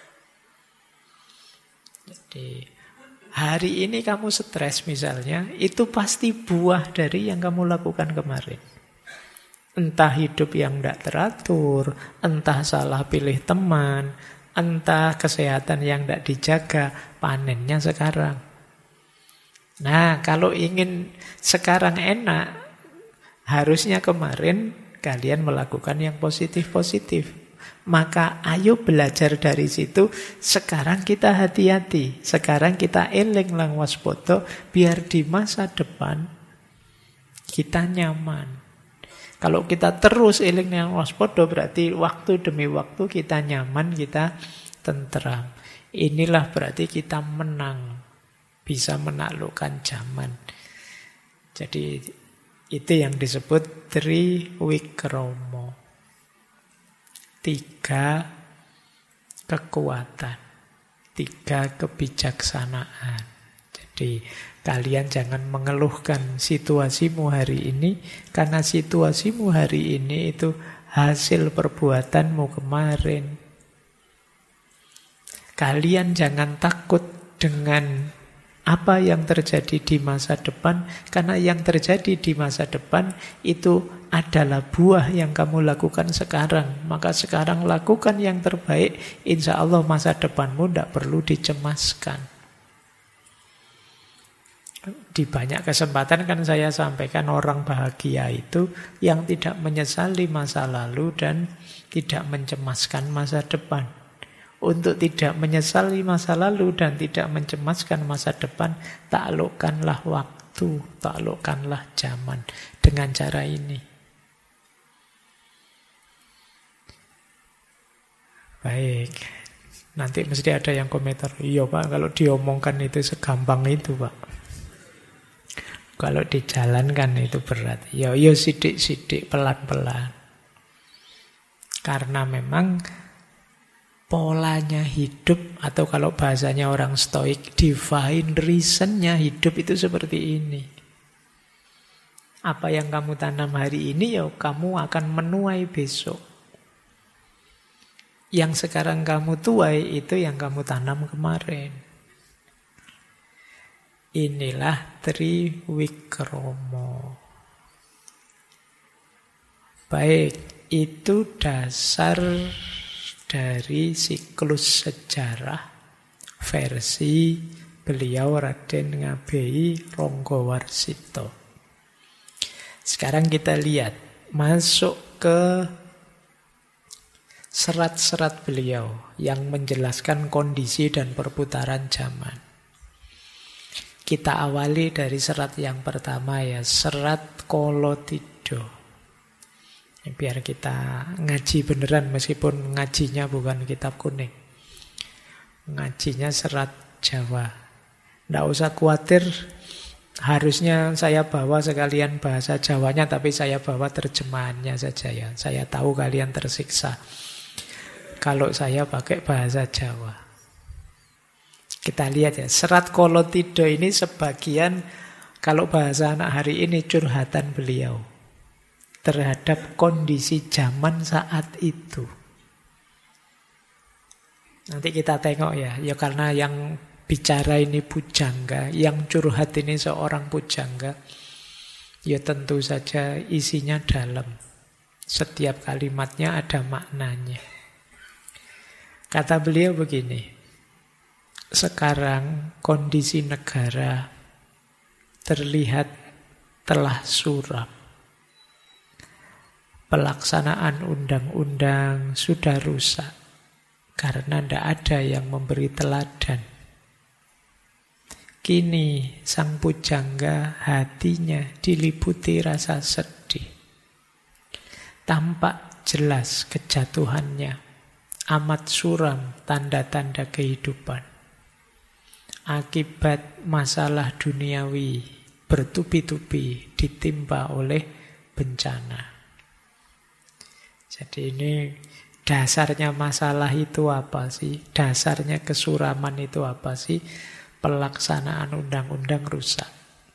Jadi hari ini kamu stres misalnya, itu pasti buah dari yang kamu lakukan kemarin. Entah hidup yang tidak teratur, entah salah pilih teman, entah kesehatan yang tidak dijaga, panennya sekarang. Nah, kalau ingin sekarang enak, harusnya kemarin kalian melakukan yang positif-positif. Maka ayo belajar dari situ. Sekarang kita hati-hati, sekarang kita eling lang waspada, biar di masa depan kita nyaman. Kalau kita terus eling yang waspada, berarti waktu demi waktu kita nyaman, kita tentram. Inilah berarti kita menang, bisa menaklukkan zaman. Jadi itu yang disebut triwikromo. 3 kekuatan, 3 kebijaksanaan. Jadi kalian jangan mengeluhkan situasimu hari ini, karena situasimu hari ini itu hasil perbuatanmu kemarin. Kalian jangan takut dengan apa yang terjadi di masa depan, karena yang terjadi di masa depan itu adalah buah yang kamu lakukan sekarang. Maka sekarang lakukan yang terbaik, insya Allah masa depanmu tidak perlu dicemaskan. Di banyak kesempatan kan saya sampaikan orang bahagia itu yang tidak menyesali masa lalu dan tidak mencemaskan masa depan. Untuk tidak menyesali masa lalu dan tidak mencemaskan masa depan, taklukkanlah waktu, taklukkanlah zaman dengan cara ini. Baik, nanti mesti ada yang komentar, iya Pak, kalau diomongkan itu segampang itu Pak. Kalau dijalankan itu berat. Ya sidik-sidik, pelan-pelan. Karena memang polanya hidup, atau kalau bahasanya orang stoik, divine reasonnya hidup itu seperti ini. Apa yang kamu tanam hari ini, ya kamu akan menuai besok. Yang sekarang kamu tuai, itu yang kamu tanam kemarin. Inilah triwikromo. Baik, itu dasar dari siklus sejarah versi beliau Raden Ngabei Ronggowarsito. Sekarang kita lihat, masuk ke serat-serat beliau yang menjelaskan kondisi dan perputaran zaman. Kita awali dari serat yang pertama ya, serat Kolotidho. Biar kita ngaji beneran meskipun ngajinya bukan kitab kuning. Ngajinya serat Jawa. Nggak usah khawatir, harusnya saya bawa sekalian bahasa Jawanya, tapi saya bawa terjemahannya saja ya. Saya tahu kalian tersiksa. kalau saya pakai bahasa Jawa. Kita lihat ya, Serat Kolotido ini sebagian, kalau bahasa anak hari ini, curhatan beliau terhadap kondisi zaman saat itu. Nanti kita tengok ya, ya karena yang bicara ini pujangga, yang curhat ini seorang pujangga, ya tentu saja isinya dalam. Setiap kalimatnya ada maknanya. Kata beliau begini, sekarang kondisi negara terlihat telah suram. Pelaksanaan undang-undang sudah rusak karena tidak ada yang memberi teladan. Kini sang pujangga hatinya diliputi rasa sedih. Tampak jelas kejatuhannya, amat suram tanda-tanda kehidupan. Akibat masalah duniawi bertubi-tubi ditimpa oleh bencana. Jadi ini dasarnya masalah itu apa sih? Dasarnya kesuraman itu apa sih? Pelaksanaan undang-undang rusak.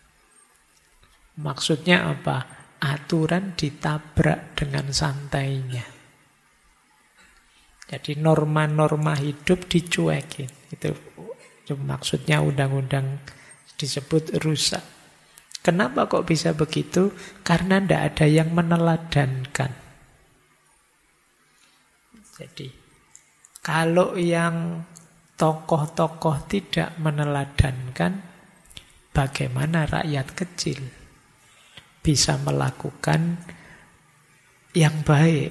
Maksudnya apa? Aturan ditabrak dengan santainya. Jadi norma-norma hidup dicuekin. Itu maksudnya undang-undang disebut rusak. Kenapa kok bisa begitu? Karena tidak ada yang meneladankan. Jadi kalau yang tokoh-tokoh tidak meneladankan, bagaimana rakyat kecil bisa melakukan yang baik?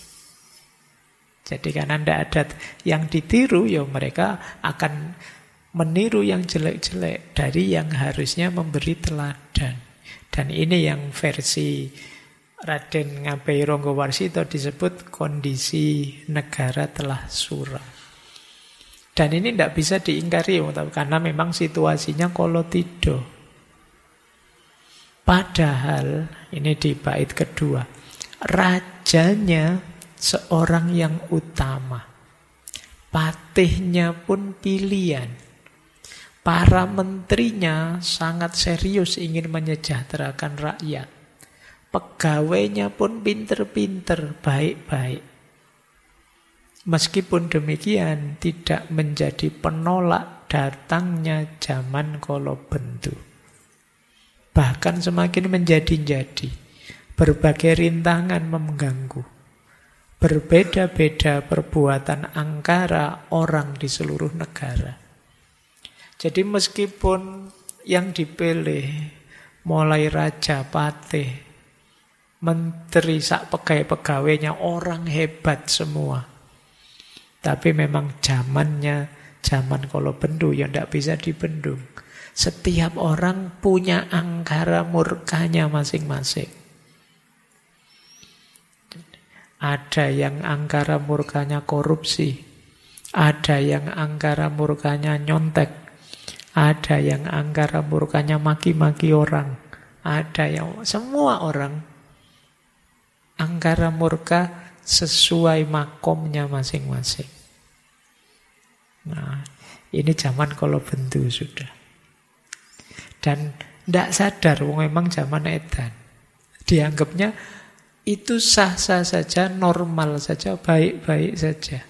Jadi karena tidak ada yang ditiru, ya mereka akan meniru yang jelek-jelek dari yang harusnya memberi teladan. Dan ini yang versi Raden Ngabei Ronggowarsito disebut kondisi negara telah suram. Dan ini tidak bisa diingkari karena memang situasinya kolotido. Padahal ini di bait kedua, rajanya seorang yang utama, patihnya pun pilihan, para menterinya sangat serius ingin menyejahterakan rakyat, pegawainya pun pinter-pinter, baik-baik. Meskipun demikian tidak menjadi penolak datangnya zaman Kolobendu. Bahkan semakin menjadi-jadi, berbagai rintangan mengganggu. Berbeda-beda perbuatan angkara orang di seluruh negara. Jadi meskipun yang dipilih mulai raja, patih, menteri, sak pegawai-pegawainya orang hebat semua. Tapi memang zamannya zaman Kolobendu yang tidak bisa dibendung. Setiap orang punya angkara murkanya masing-masing. Ada yang angkara murkanya korupsi, ada yang angkara murkanya nyontek, ada yang angkara murkanya maki-maki orang, ada yang semua orang angkara murka sesuai makomnya masing-masing. Nah, ini zaman Kolobendu sudah. Dan tidak sadar, memang zaman edan. Dianggapnya itu sah-sah saja, normal saja, baik-baik saja.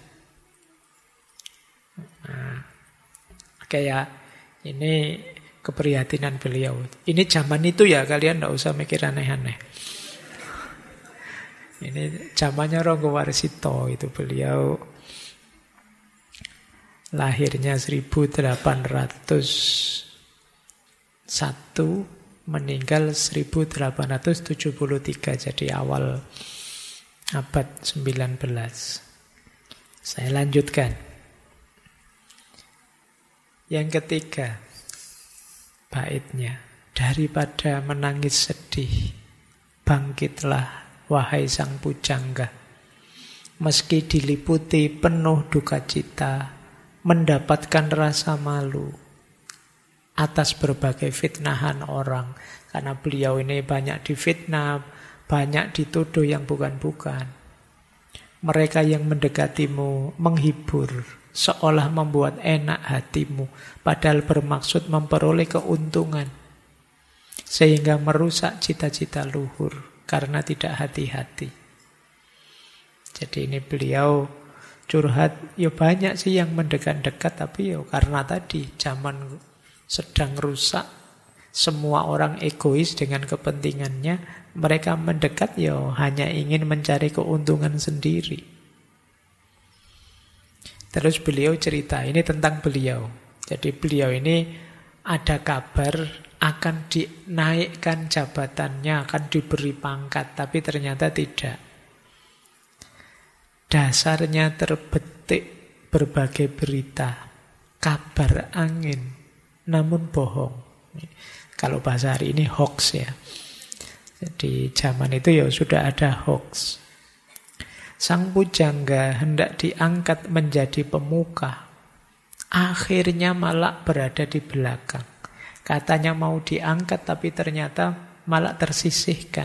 Nah, kayak ini keprihatinan beliau. Ini zaman itu ya, kalian tidak usah mikir aneh-aneh. Ini zamannya Ronggowarsito, itu beliau lahirnya 1801, meninggal 1873, jadi awal abad 19. Saya lanjutkan. Yang ketiga, baitnya, daripada menangis sedih, bangkitlah wahai sang pujangga. Meski diliputi penuh duka cita, mendapatkan rasa malu atas berbagai fitnahan orang. Karena beliau ini banyak difitnah, banyak dituduh yang bukan-bukan. Mereka yang mendekatimu menghibur, seolah membuat enak hatimu, padahal bermaksud memperoleh keuntungan, sehingga merusak cita-cita luhur karena tidak hati-hati. Jadi ini beliau curhat, ya banyak sih yang mendekat-dekat, tapi ya karena tadi zaman sedang rusak, semua orang egois dengan kepentingannya, mereka mendekat ya hanya ingin mencari keuntungan sendiri. Terus beliau cerita, ini tentang beliau. Jadi beliau ini ada kabar akan dinaikkan jabatannya, akan diberi pangkat, tapi ternyata tidak. Dasarnya terbetik berbagai berita, kabar angin, namun bohong. Kalau bahasa hari ini hoax ya. Jadi zaman itu ya sudah ada hoax. Sang pujangga hendak diangkat menjadi pemuka, akhirnya malah berada di belakang. Katanya mau diangkat tapi ternyata malah tersisihkan.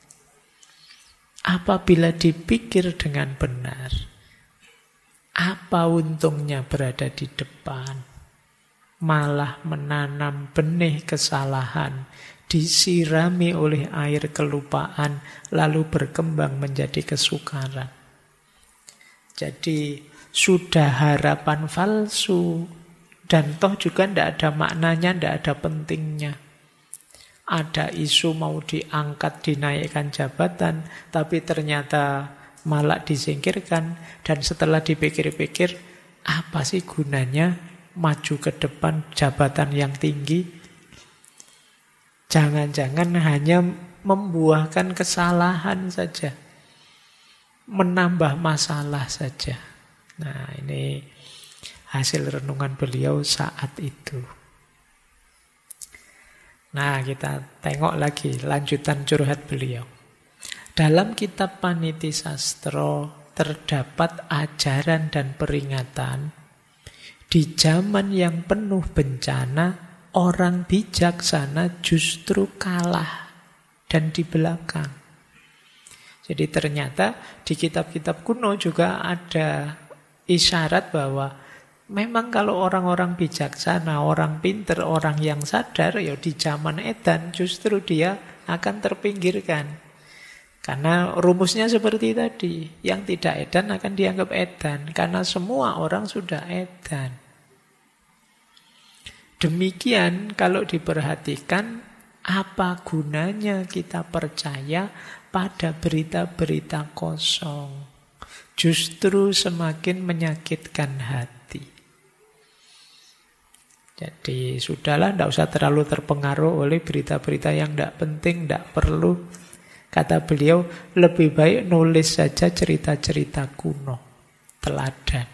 Apabila dipikir dengan benar, apa untungnya berada di depan? Malah menanam benih kesalahan, disirami oleh air kelupaan, lalu berkembang menjadi kesukaran. Jadi sudah harapan palsu, dan toh juga tidak ada maknanya, tidak ada pentingnya. Ada isu mau diangkat, dinaikkan jabatan, tapi ternyata malah disingkirkan. Dan setelah dipikir-pikir, apa sih gunanya maju ke depan jabatan yang tinggi? Jangan-jangan hanya membuahkan kesalahan saja, menambah masalah saja. Nah, ini hasil renungan beliau saat itu. Nah, kita tengok lagi lanjutan curhat beliau. Dalam kitab Paniti Sastro terdapat ajaran dan peringatan. Di zaman yang penuh bencana, orang bijaksana justru kalah dan di belakang. Jadi ternyata di kitab-kitab kuno juga ada isyarat bahwa memang kalau orang-orang bijaksana, orang pinter, orang yang sadar, ya di zaman edan justru dia akan terpinggirkan. Karena rumusnya seperti tadi, yang tidak edan akan dianggap edan, karena semua orang sudah edan. Demikian kalau diperhatikan, apa gunanya kita percaya pada berita-berita kosong? Justru semakin menyakitkan hati. Jadi sudahlah, tidak usah terlalu terpengaruh oleh berita-berita yang tidak penting, tidak perlu. Kata beliau, lebih baik nulis saja cerita-cerita kuno, teladan.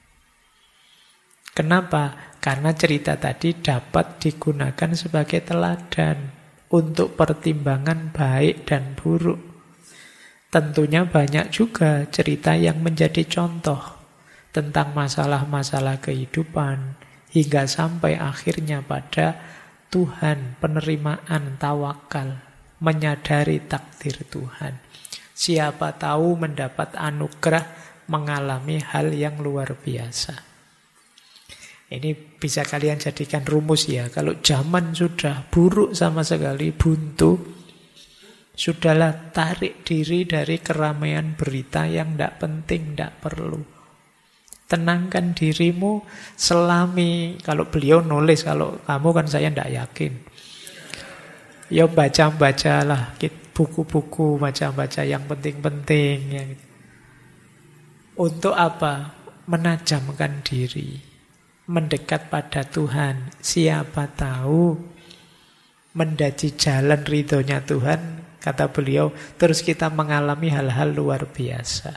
Kenapa? Karena cerita tadi dapat digunakan sebagai teladan untuk pertimbangan baik dan buruk. Tentunya banyak juga cerita yang menjadi contoh tentang masalah-masalah kehidupan hingga sampai akhirnya pada Tuhan, penerimaan, tawakal, menyadari takdir Tuhan. Siapa tahu mendapat anugerah mengalami hal yang luar biasa. Ini bisa kalian jadikan rumus ya. Kalau zaman sudah buruk sama sekali, buntu, sudahlah tarik diri dari keramaian berita yang tidak penting, tidak perlu. Tenangkan dirimu, selami, kalau beliau nulis, kalau kamu kan saya tidak yakin. Ya baca-bacalah buku-buku, baca-baca yang penting-penting. Ya. Untuk apa? Menajamkan diri. Mendekat pada Tuhan. Siapa tahu mendaji jalan ridhonya Tuhan, kata beliau, terus kita mengalami hal-hal luar biasa.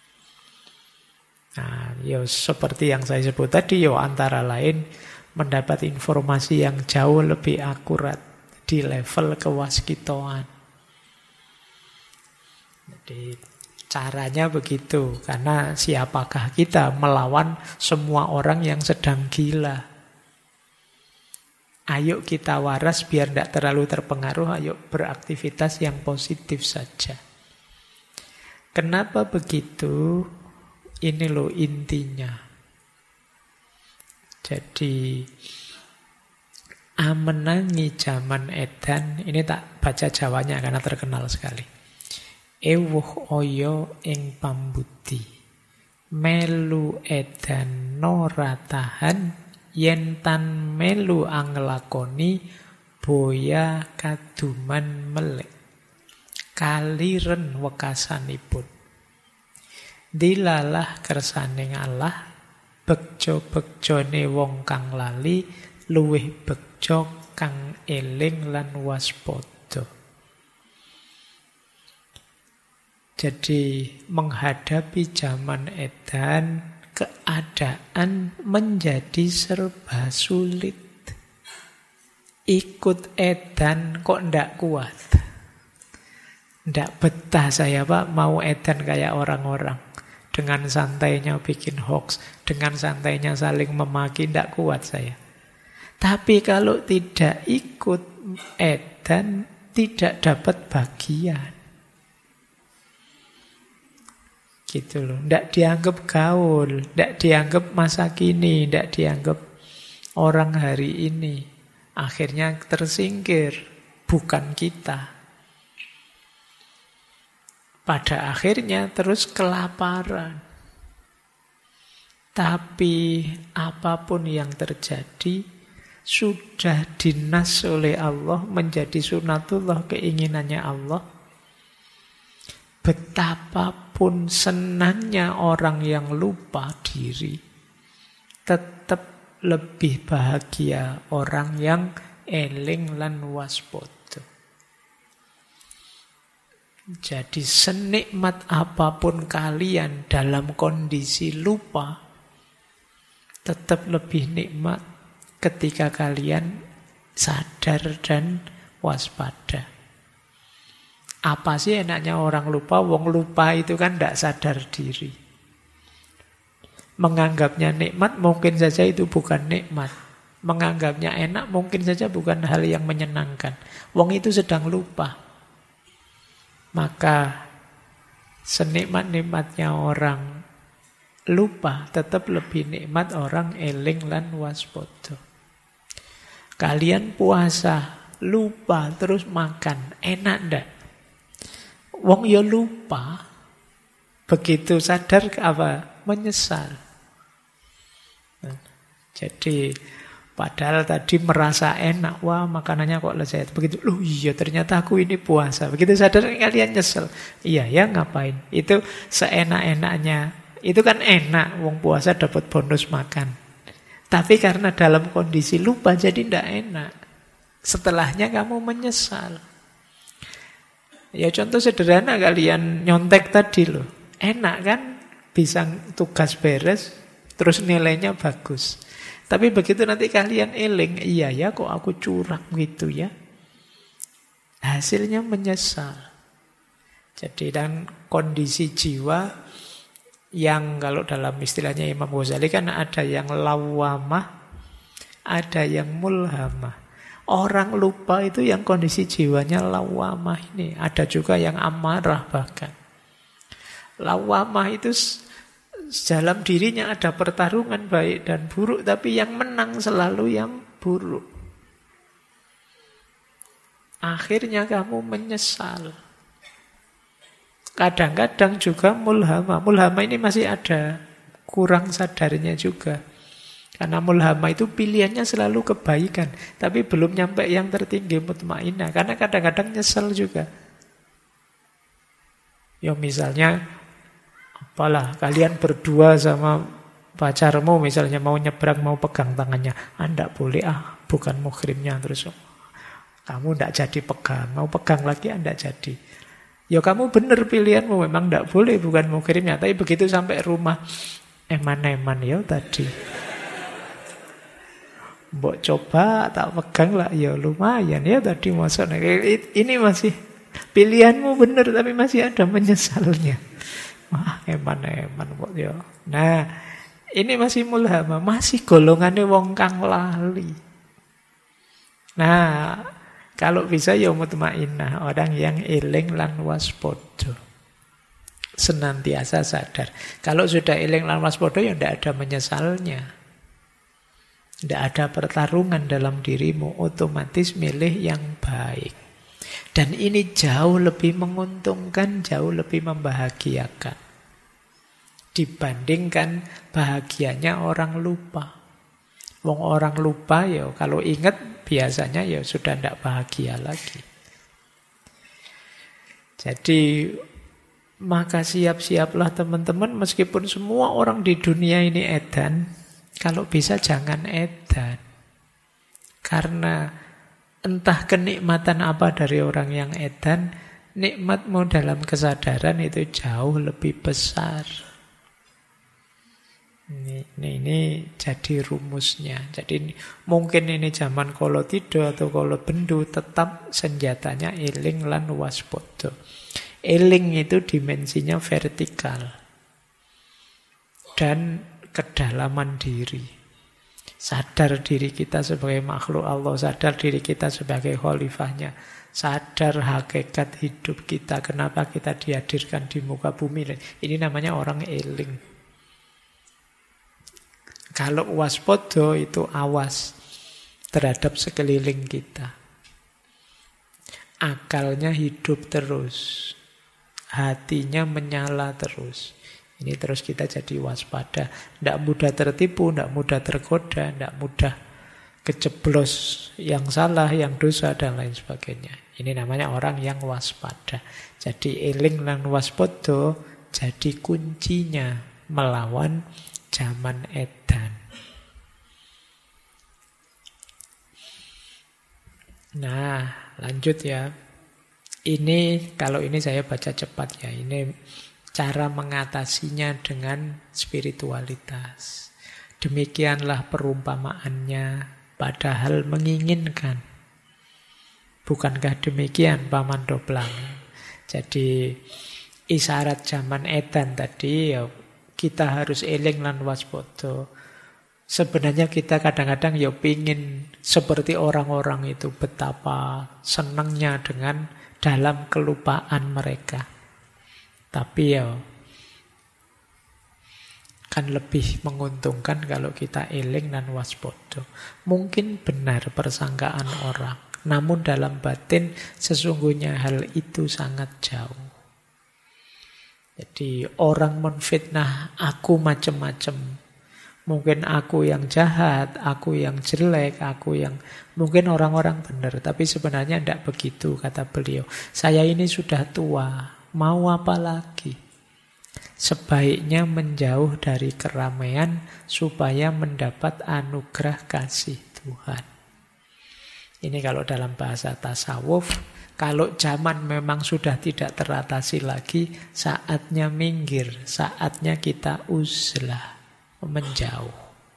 Nah, ya seperti yang saya sebut tadi, ya antara lain mendapat informasi yang jauh lebih akurat di level kewaskitoan. Jadi caranya begitu, karena siapakah kita melawan semua orang yang sedang gila. Ayo kita waras biar tidak terlalu terpengaruh, ayo beraktivitas yang positif saja. Kenapa begitu? Ini loh intinya. Jadi amenangi zaman edan, ini tak baca Jawanya karena terkenal sekali. Ewuh oyo ing pambudi, melu edan nora tahan, yen tan melu anglakoni, boya kaduman melek. Kaliren wekasanipun. Dilalah kersaning Allah, bekjo-bekjone wong kang lali, luwih bekjo kang eling lan waspada. Jadi menghadapi zaman edan, keadaan menjadi serba sulit. Ikut edan kok ndak kuat. Ndak betah saya Pak, mau edan kayak orang-orang. Dengan santainya bikin hoax, dengan santainya saling memaki, ndak kuat saya. Tapi kalau tidak ikut edan, tidak dapat bagian. Gitu loh, ndak dianggap gaul, ndak dianggap masa kini, ndak dianggap orang hari ini. Akhirnya tersingkir, bukan kita. Pada akhirnya terus kelaparan. Tapi apapun yang terjadi sudah dinas oleh Allah, menjadi sunatullah, keinginannya Allah. Betapapun senangnya orang yang lupa diri, tetap lebih bahagia orang yang eling lan waspada. Jadi senikmat apapun kalian dalam kondisi lupa, tetap lebih nikmat ketika kalian sadar dan waspada. Apa sih enaknya orang lupa? Wong lupa itu kan tidak sadar diri. Menganggapnya nikmat mungkin saja itu bukan nikmat. Menganggapnya enak mungkin saja bukan hal yang menyenangkan. Wong itu sedang lupa. Maka senikmat-nikmatnya orang lupa tetap lebih nikmat orang eling lan waspada. Kalian puasa, lupa terus makan, enak ndak? Wong ya lupa, begitu sadar apa? Menyesal. Jadi padahal tadi merasa enak, wah makanannya kok lezat. Begitu, loh iya ternyata aku ini puasa. Begitu sadar kalian nyesel. Iya ya ngapain? Itu seenak-enaknya. Itu kan enak, wong puasa dapat bonus makan. Tapi karena dalam kondisi lupa jadi tidak enak. Setelahnya kamu menyesal. Ya contoh sederhana kalian nyontek tadi loh. Enak kan? Bisa tugas beres, terus nilainya bagus. Tapi begitu nanti kalian eling, iya ya kok aku curang gitu ya. Hasilnya menyesal. Jadi dan kondisi jiwa yang kalau dalam istilahnya Imam Ghazali kan ada yang lawamah, ada yang mulhamah. Orang lupa itu yang kondisi jiwanya lawamah ini. Ada juga yang amarah bahkan. Lawamah itu dalam dirinya ada pertarungan baik dan buruk, tapi yang menang selalu yang buruk. Akhirnya kamu menyesal. Kadang-kadang juga mulhama. Mulhama ini masih ada kurang sadarnya juga. Karena mulhama itu pilihannya selalu kebaikan, tapi belum nyampe yang tertinggi mutmainah. Karena kadang-kadang nyesel juga. Ya misalnya apalah, kalian berdua sama pacarmu misalnya mau nyebrang, mau pegang tangannya. Anda boleh, bukan muhrimnya. Terus kamu tidak jadi pegang, mau pegang lagi Anda jadi. Ya kamu benar pilihanmu, memang tidak boleh, bukan muhrimnya. Tapi begitu sampai rumah, eman-eman ya tadi. Mbok coba tak pegang lah, ya lumayan ya tadi masuk. Ini masih pilihanmu benar, tapi masih ada menyesalnya. Wah, eman-eman kok ya. Nah, ini masih mulhama, masih golongannya wong kang lali. Nah, kalau bisa ya mutmainah, orang yang eling lan waspada. senantiasa sadar. Kalau sudah eling lan waspada ya tidak ada menyesalnya. Tidak ada pertarungan dalam dirimu, otomatis milih yang baik. Dan ini jauh lebih menguntungkan, jauh lebih membahagiakan dibandingkan bahagianya orang lupa. Wong orang lupa ya kalau ingat biasanya ya sudah tidak bahagia lagi. Jadi maka siap-siaplah teman-teman, meskipun semua orang di dunia ini edan, kalau bisa jangan edan. Karena entah kenikmatan apa dari orang yang edan, nikmatmu dalam kesadaran itu jauh lebih besar. Ini jadi rumusnya. Jadi mungkin ini zaman Kolotido atau Kolobendu, tetap senjatanya eling lan waspada. Eling itu dimensinya vertikal dan kedalaman diri. Sadar diri kita sebagai makhluk Allah, sadar diri kita sebagai khalifahnya, sadar hakikat hidup kita, kenapa kita dihadirkan di muka bumi. Ini namanya orang eling. Kalau waspada itu awas terhadap sekeliling kita. Akalnya hidup terus, hatinya menyala terus. Ini terus kita jadi waspada. Tidak mudah tertipu, tidak mudah tergoda, tidak mudah keceblos yang salah, yang dosa, dan lain sebagainya. Ini namanya orang yang waspada. Jadi eling lan waspada jadi kuncinya melawan zaman edan. Nah, lanjut ya. Ini kalau ini saya baca cepat ya. Ini cara mengatasinya dengan spiritualitas. Demikianlah perumpamaannya, padahal menginginkan. Bukankah demikian Paman Doblang? Jadi isyarat zaman edan tadi ya, kita harus eling lan waspada. Sebenarnya kita kadang-kadang ya pingin seperti orang-orang itu, betapa senangnya dengan dalam kelupaan mereka. Tapi ya kan lebih menguntungkan kalau kita eling dan waspada. Mungkin benar persangkaan orang, namun dalam batin sesungguhnya hal itu sangat jauh. Jadi orang menfitnah aku macam-macam. Mungkin aku yang jahat, aku yang jelek, aku yang... Mungkin orang-orang benar, tapi sebenarnya tidak begitu, kata beliau. Saya ini sudah tua, mau apa lagi? Sebaiknya menjauh dari keramaian supaya mendapat anugerah kasih Tuhan. Ini kalau dalam bahasa tasawuf. Kalau zaman memang sudah tidak teratasi lagi, saatnya minggir, saatnya kita uzlah, menjauh.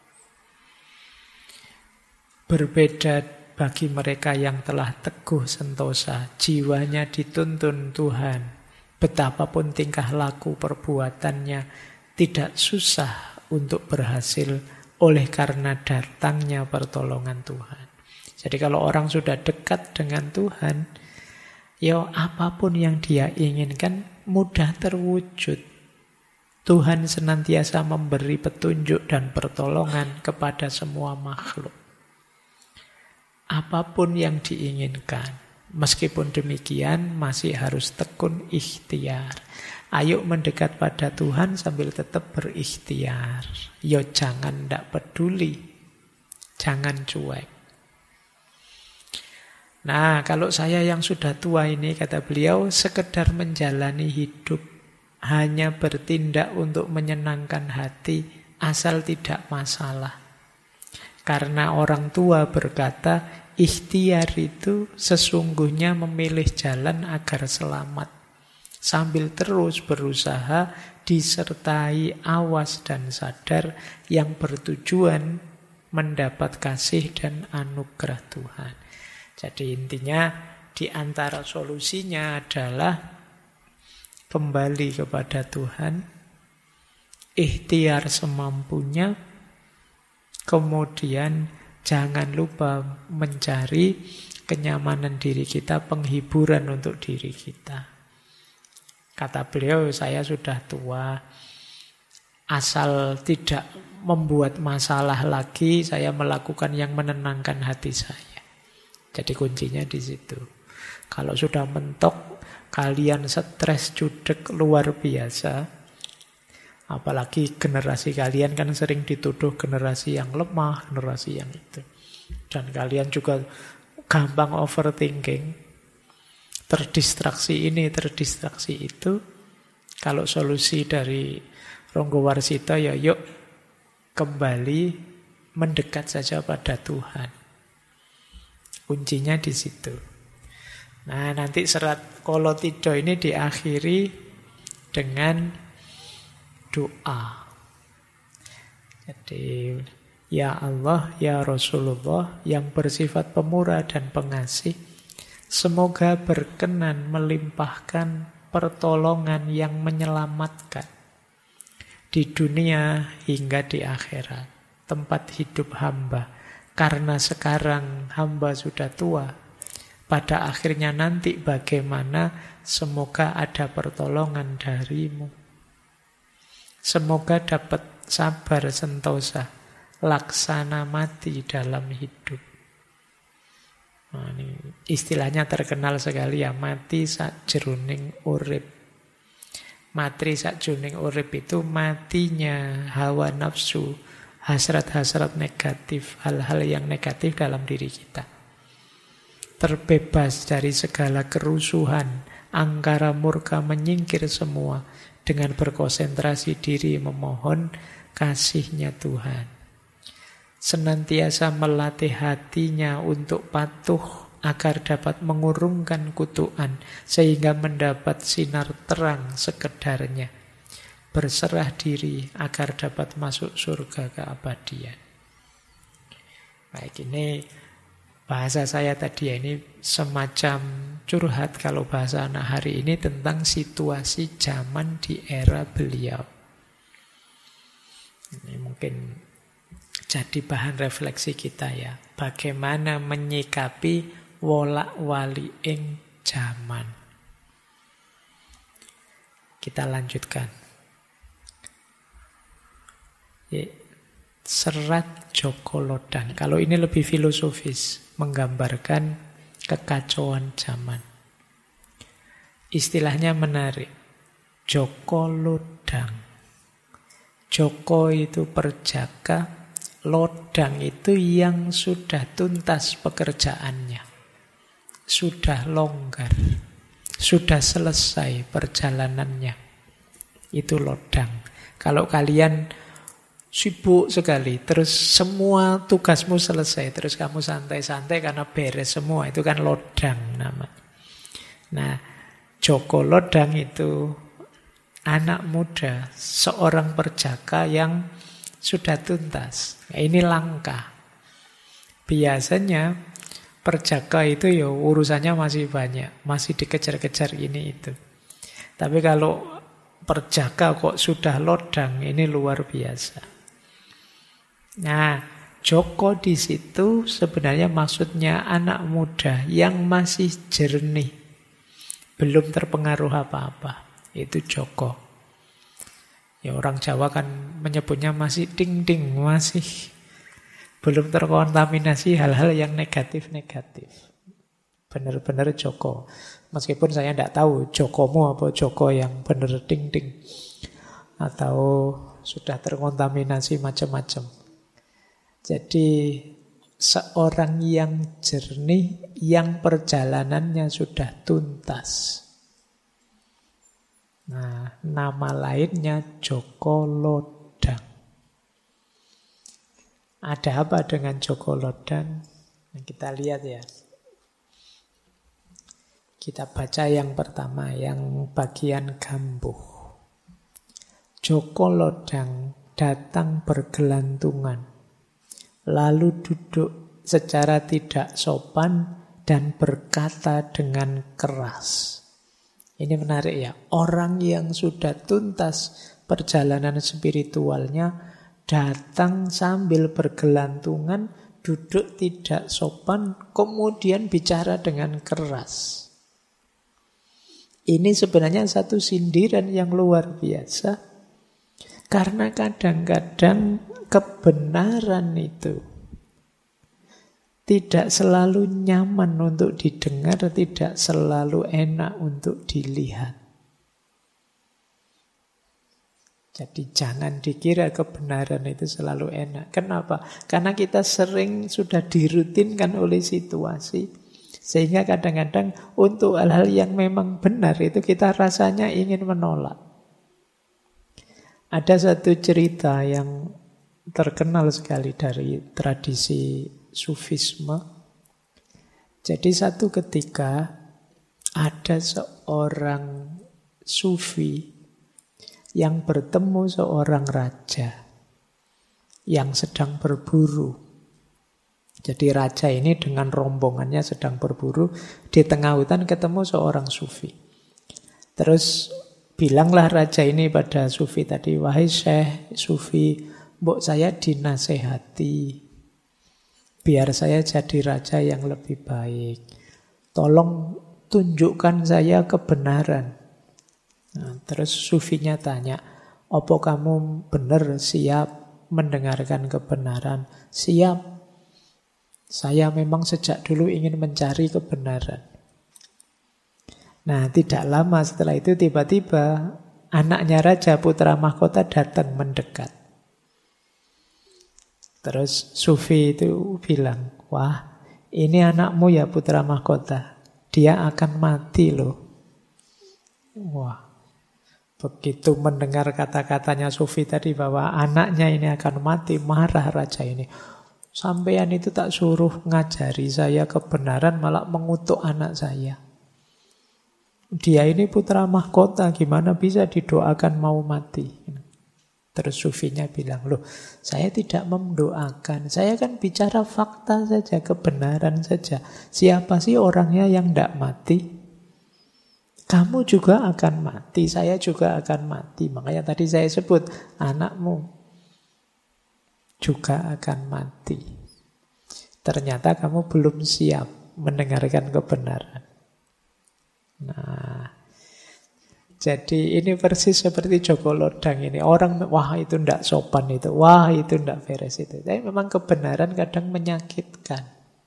Berbeda bagi mereka yang telah teguh sentosa, jiwanya dituntun Tuhan. Betapapun tingkah laku perbuatannya, tidak susah untuk berhasil oleh karena datangnya pertolongan Tuhan. Jadi kalau orang sudah dekat dengan Tuhan, ya apapun yang dia inginkan mudah terwujud. Tuhan senantiasa memberi petunjuk dan pertolongan kepada semua makhluk. Apapun yang diinginkan. Meskipun demikian masih harus tekun ikhtiar. Ayo mendekat pada Tuhan sambil tetap berikhtiar. Yo jangan ndak peduli. Jangan cuek. Nah, kalau saya yang sudah tua ini, kata beliau, sekedar menjalani hidup, hanya bertindak untuk menyenangkan hati, asal tidak masalah. Karena orang tua berkata, ikhtiar itu sesungguhnya memilih jalan agar selamat. Sambil terus berusaha disertai awas dan sadar yang bertujuan mendapat kasih dan anugerah Tuhan. Jadi intinya di antara solusinya adalah kembali kepada Tuhan, ikhtiar semampunya, kemudian jangan lupa mencari kenyamanan diri kita, penghiburan untuk diri kita. Kata beliau, saya sudah tua, asal tidak membuat masalah lagi, saya melakukan yang menenangkan hati saya. Jadi kuncinya di situ. Kalau sudah mentok, kalian stres, judek luar biasa. Apalagi generasi kalian kan sering dituduh generasi yang lemah, generasi yang itu. Dan kalian juga gampang overthinking. Terdistraksi ini, terdistraksi itu. Kalau solusi dari Ronggo Warsito, ya yuk kembali mendekat saja pada Tuhan. Kuncinya di situ. Nah, nanti serat Kolotido ini diakhiri dengan doa. Jadi, ya Allah, ya Rasulullah yang bersifat pemurah dan pengasih, semoga berkenan melimpahkan pertolongan yang menyelamatkan di dunia hingga di akhirat, tempat hidup hamba. Karena sekarang hamba sudah tua, pada akhirnya nanti bagaimana, semoga ada pertolongan darimu. Semoga dapat sabar sentosa, laksana mati dalam hidup. Nah, ini istilahnya terkenal sekali ya, mati sakjroning urip. Mati sakjroning urip itu matinya hawa nafsu, hasrat-hasrat negatif, hal-hal yang negatif dalam diri kita. Terbebas dari segala kerusuhan, angkara murka menyingkir semua dengan berkonsentrasi diri memohon kasih-Nya Tuhan. Senantiasa melatih hatinya untuk patuh agar dapat mengurungkan kutukan sehingga mendapat sinar terang sekedarnya. Berserah diri agar dapat masuk surga keabadian. Baik, ini bahasa saya tadi ya, ini semacam curhat kalau bahasa anak hari ini tentang situasi zaman di era beliau. Ini mungkin jadi bahan refleksi kita ya. Bagaimana menyikapi wolak-waliking zaman. Kita lanjutkan. Serat Joko Lodan. Kalau ini lebih filosofis, menggambarkan kekacauan zaman. Istilahnya menarik. Joko Lodang. Joko itu perjaka, Lodang itu yang sudah tuntas pekerjaannya. Sudah longgar. Sudah selesai perjalanannya. Itu Lodang. Kalau kalian sibuk sekali, terus semua tugasmu selesai, terus kamu santai-santai karena beres semua, itu kan Lodang namanya. Nah, Joko Lodang itu anak muda, seorang perjaka yang sudah tuntas. Nah, ini langka. Biasanya perjaka itu ya urusannya masih banyak, masih dikejar-kejar ini itu. Tapi kalau perjaka kok sudah lodang, ini luar biasa. Nah, Joko di situ sebenarnya maksudnya anak muda yang masih jernih, belum terpengaruh apa-apa. Itu Joko. Ya orang Jawa kan menyebutnya masih ding-ding, masih belum terkontaminasi hal-hal yang negatif-negatif. Benar-benar Joko. Meskipun saya tidak tahu Jokomu apa Joko yang benar ding-ding. Atau sudah terkontaminasi macam-macam. Jadi seorang yang jernih, yang perjalanannya sudah tuntas. Nah, nama lainnya Joko Lodang. Ada apa dengan Joko Lodang? Nah, kita lihat ya. Kita baca yang pertama, yang bagian gambuh. Joko Lodang datang bergelantungan, lalu duduk secara tidak sopan dan berkata dengan keras. Ini menarik ya, orang yang sudah tuntas perjalanan spiritualnya datang sambil bergelantungan, duduk tidak sopan, kemudian bicara dengan keras. Ini sebenarnya satu sindiran yang luar biasa. Karena kadang-kadang kebenaran itu tidak selalu nyaman untuk didengar, tidak selalu enak untuk dilihat. Jadi jangan dikira kebenaran itu selalu enak. Kenapa? Karena kita sering sudah dirutinkan oleh situasi. Sehingga kadang-kadang untuk hal-hal yang memang benar itu kita rasanya ingin menolak. Ada satu cerita yang terkenal sekali dari tradisi Sufisme. Jadi satu ketika ada seorang sufi yang bertemu seorang raja yang sedang berburu. Jadi raja ini dengan rombongannya sedang berburu. Di tengah hutan ketemu seorang sufi. Terus bilanglah raja ini pada sufi tadi, "Wahai Syekh, sufi, mbok saya dinasehati. Biar saya jadi raja yang lebih baik. Tolong tunjukkan saya kebenaran." Nah, terus sufinya tanya, "Apa kamu benar siap mendengarkan kebenaran?" "Siap. Saya memang sejak dulu ingin mencari kebenaran." Nah, tidak lama setelah itu tiba-tiba anaknya raja, putra mahkota, datang mendekat. Terus sufi itu bilang, "Wah, ini anakmu ya putra mahkota. Dia akan mati loh." Wah, begitu mendengar kata-katanya sufi tadi bahwa anaknya ini akan mati, marah raja ini. "Sampean itu tak suruh ngajari saya kebenaran, malah mengutuk anak saya. Dia ini putra mahkota, gimana bisa didoakan mau mati?" Terus sufinya bilang, "Loh, saya tidak mendoakan. Saya kan bicara fakta saja, kebenaran saja. Siapa sih orangnya yang tidak mati? Kamu juga akan mati, saya juga akan mati. Makanya tadi saya sebut, anakmu juga akan mati. Ternyata kamu belum siap mendengarkan kebenaran." Nah, jadi ini persis seperti Joko Lodang ini. Orang, wah itu ndak sopan itu, wah itu ndak beres itu. Tapi memang kebenaran kadang menyakitkan.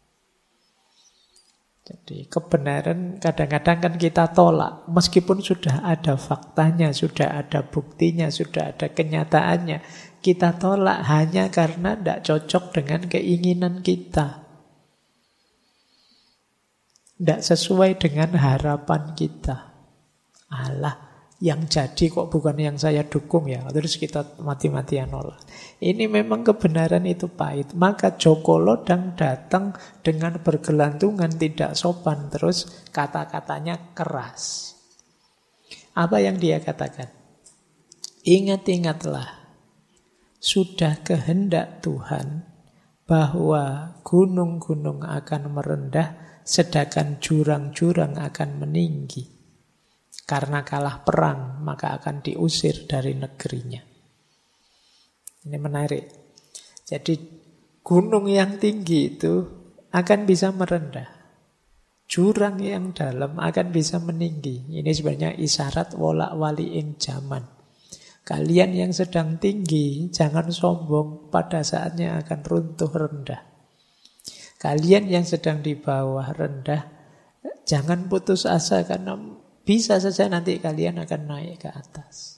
Jadi kebenaran kadang-kadang kan kita tolak. Meskipun sudah ada faktanya, sudah ada buktinya, sudah ada kenyataannya. Kita tolak hanya karena ndak cocok dengan keinginan kita. Ndak sesuai dengan harapan kita. Alah, yang jadi kok bukan yang saya dukung ya. Terus kita mati-matian nolak. Ini memang kebenaran itu pahit. Maka Joko Lodang datang dengan bergelantungan, tidak sopan. Terus kata-katanya keras. Apa yang dia katakan? "Ingat-ingatlah, sudah kehendak Tuhan bahwa gunung-gunung akan merendah, sedangkan jurang-jurang akan meninggi. Karena kalah perang, maka akan diusir dari negerinya." Ini menarik. Jadi gunung yang tinggi itu akan bisa merendah. Jurang yang dalam akan bisa meninggi. Ini sebenarnya isyarat wolak-wali ing zaman. Kalian yang sedang tinggi, jangan sombong, pada saatnya akan runtuh rendah. Kalian yang sedang di bawah rendah, jangan putus asa karena bisa saja nanti kalian akan naik ke atas.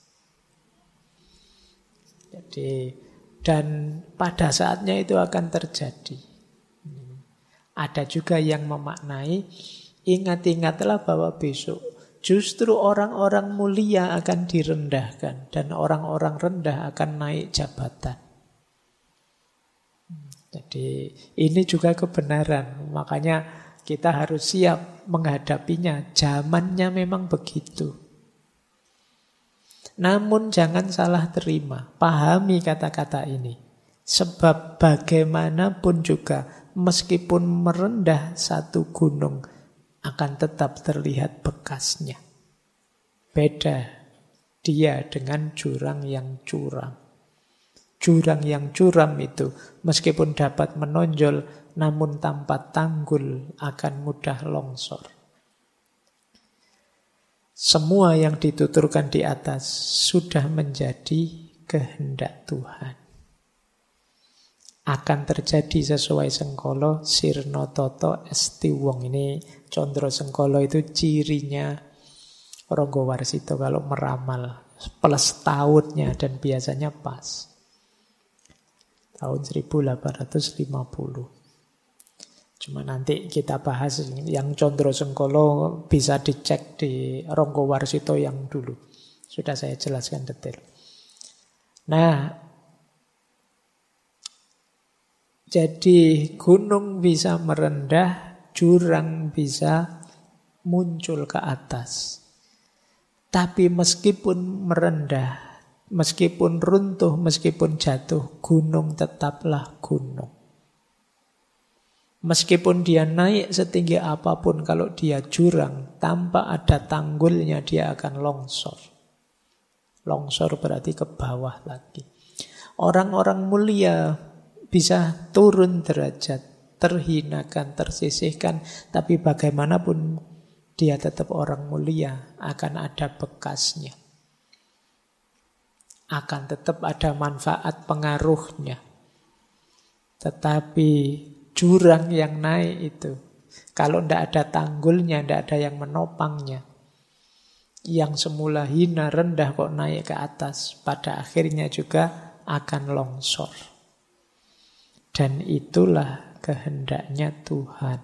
Jadi, dan pada saatnya itu akan terjadi. Ada juga yang memaknai, ingat-ingatlah bahwa besok justru orang-orang mulia akan direndahkan dan orang-orang rendah akan naik jabatan. Jadi ini juga kebenaran. Makanya kita harus siap menghadapinya. Zamannya memang begitu. Namun jangan salah terima. Pahami kata-kata ini. Sebab bagaimanapun juga, meskipun merendah satu gunung, akan tetap terlihat bekasnya. Beda dia dengan jurang yang curam. Jurang yang curam itu meskipun dapat menonjol, namun tanpa tanggul akan mudah longsor. Semua yang dituturkan di atas sudah menjadi kehendak Tuhan. Akan terjadi sesuai Sengkolo, sirno toto esti wong. Ini Condro Sengkolo itu cirinya Ronggowarsito kalau meramal. Plus tahunnya dan biasanya pas. Tahun 1850. Cuma nanti kita bahas yang Condro Sengkolo bisa dicek di Ronggowarsito yang dulu. Sudah saya jelaskan detail. Nah, jadi gunung bisa merendah, jurang bisa muncul ke atas. Tapi meskipun merendah, meskipun runtuh, meskipun jatuh, gunung tetaplah gunung. Meskipun dia naik setinggi apapun, kalau dia jurang, tanpa ada tanggulnya dia akan longsor. Longsor berarti ke bawah lagi. Orang-orang mulia bisa turun derajat, terhinakan, tersisihkan, tapi bagaimanapun dia tetap orang mulia, akan ada bekasnya. Akan tetap ada manfaat pengaruhnya. Tetapi jurang yang naik itu, kalau tidak ada tanggulnya, tidak ada yang menopangnya, yang semula hina, rendah kok naik ke atas, pada akhirnya juga akan longsor. Dan itulah kehendaknya Tuhan.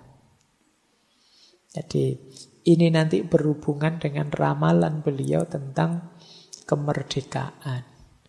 Jadi ini nanti berhubungan dengan ramalan beliau tentang kemerdekaan.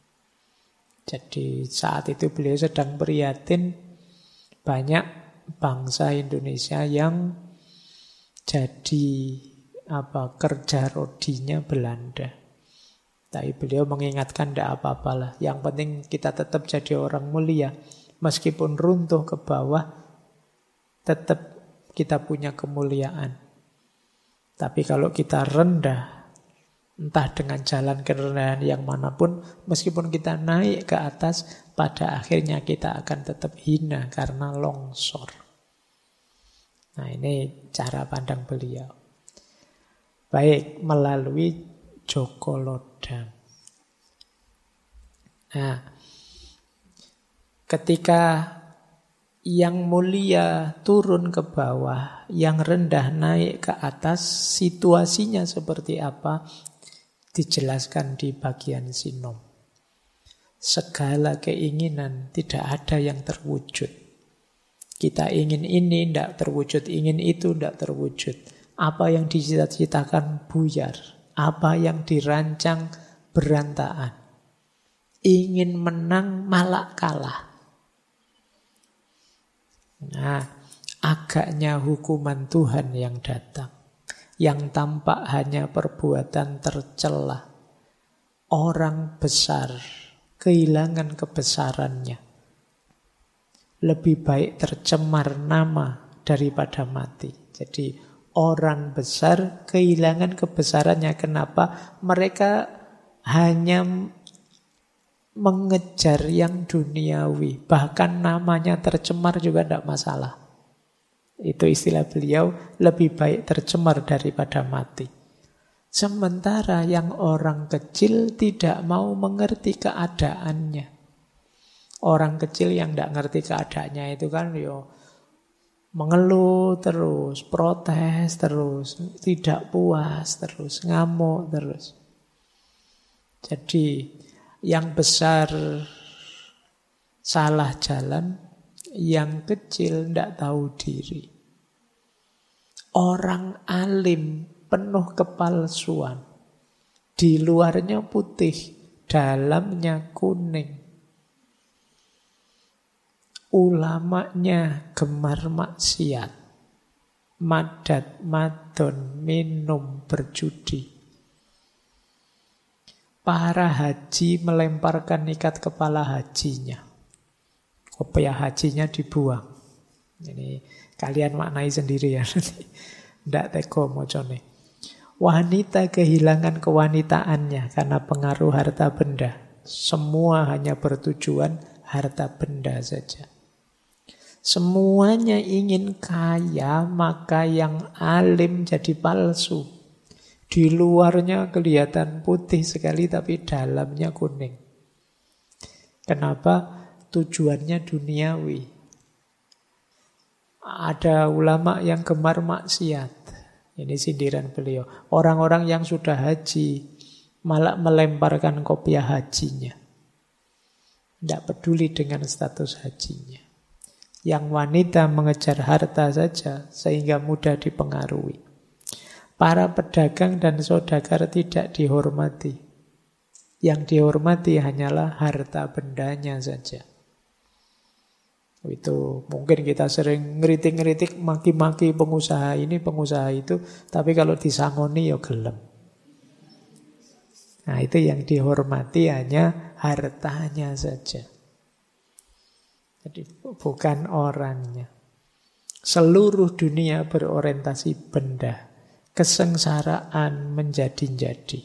Jadi saat itu beliau sedang prihatin banyak bangsa Indonesia yang jadi kerja rodinya Belanda. Tapi beliau mengingatkan tidak apa-apalah. Yang penting kita tetap jadi orang mulia. Meskipun runtuh ke bawah, tetap kita punya kemuliaan. Tapi kalau kita rendah, entah dengan jalan kerendahan yang manapun, meskipun kita naik ke atas, pada akhirnya kita akan tetap hina karena longsor. Nah, ini cara pandang beliau. Baik, melalui Joko Lodang. Nah, ketika yang mulia turun ke bawah, yang rendah naik ke atas, situasinya seperti apa? Dijelaskan di bagian sinom. Segala keinginan tidak ada yang terwujud. Kita ingin ini, tidak terwujud. Ingin itu, tidak terwujud. Apa yang dicita-citakan buyar. Apa yang dirancang berantakan. Ingin menang malah kalah. Nah, agaknya hukuman Tuhan yang datang. Yang tampak hanya perbuatan tercela. Orang besar kehilangan kebesarannya. Lebih baik tercemar nama daripada mati. Jadi orang besar kehilangan kebesarannya. Kenapa? Mereka hanya mengejar yang duniawi. Bahkan namanya tercemar juga tidak masalah. Itu istilah beliau, lebih baik tercemar daripada mati. Sementara yang orang kecil tidak mau mengerti keadaannya. Orang kecil yang tidak ngerti keadaannya itu kan mengeluh terus, protes terus, tidak puas terus, ngamuk terus. Jadi yang besar salah jalan, yang kecil tidak tahu diri. Orang alim penuh kepalsuan. Di luarnya putih, dalamnya kuning. Ulamanya gemar maksiat. Madat, madon, minum, berjudi. Para haji melemparkan ikat kepala hajinya. Kopiah hajinya dibuang. Ini kalian maknai sendiri ya. Tidak teko mocone. Wanita kehilangan kewanitaannya karena pengaruh harta benda. Semua hanya bertujuan harta benda saja. Semuanya ingin kaya, maka yang alim jadi palsu. Di luarnya kelihatan putih sekali tapi dalamnya kuning. Kenapa? Tujuannya duniawi. Ada ulama yang gemar maksiat. Ini sindiran beliau. Orang-orang yang sudah haji malah melemparkan kopiah hajinya. Tidak peduli dengan status hajinya. Yang wanita mengejar harta saja sehingga mudah dipengaruhi. Para pedagang dan saudagar tidak dihormati. Yang dihormati hanyalah harta bendanya saja. Itu mungkin kita sering ngeritik-ngeritik, maki-maki pengusaha ini, pengusaha itu, tapi kalau disangoni ya gelem. Nah, itu yang dihormati hanya hartanya saja. Jadi bukan orangnya. Seluruh dunia berorientasi benda. Kesengsaraan menjadi-jadi.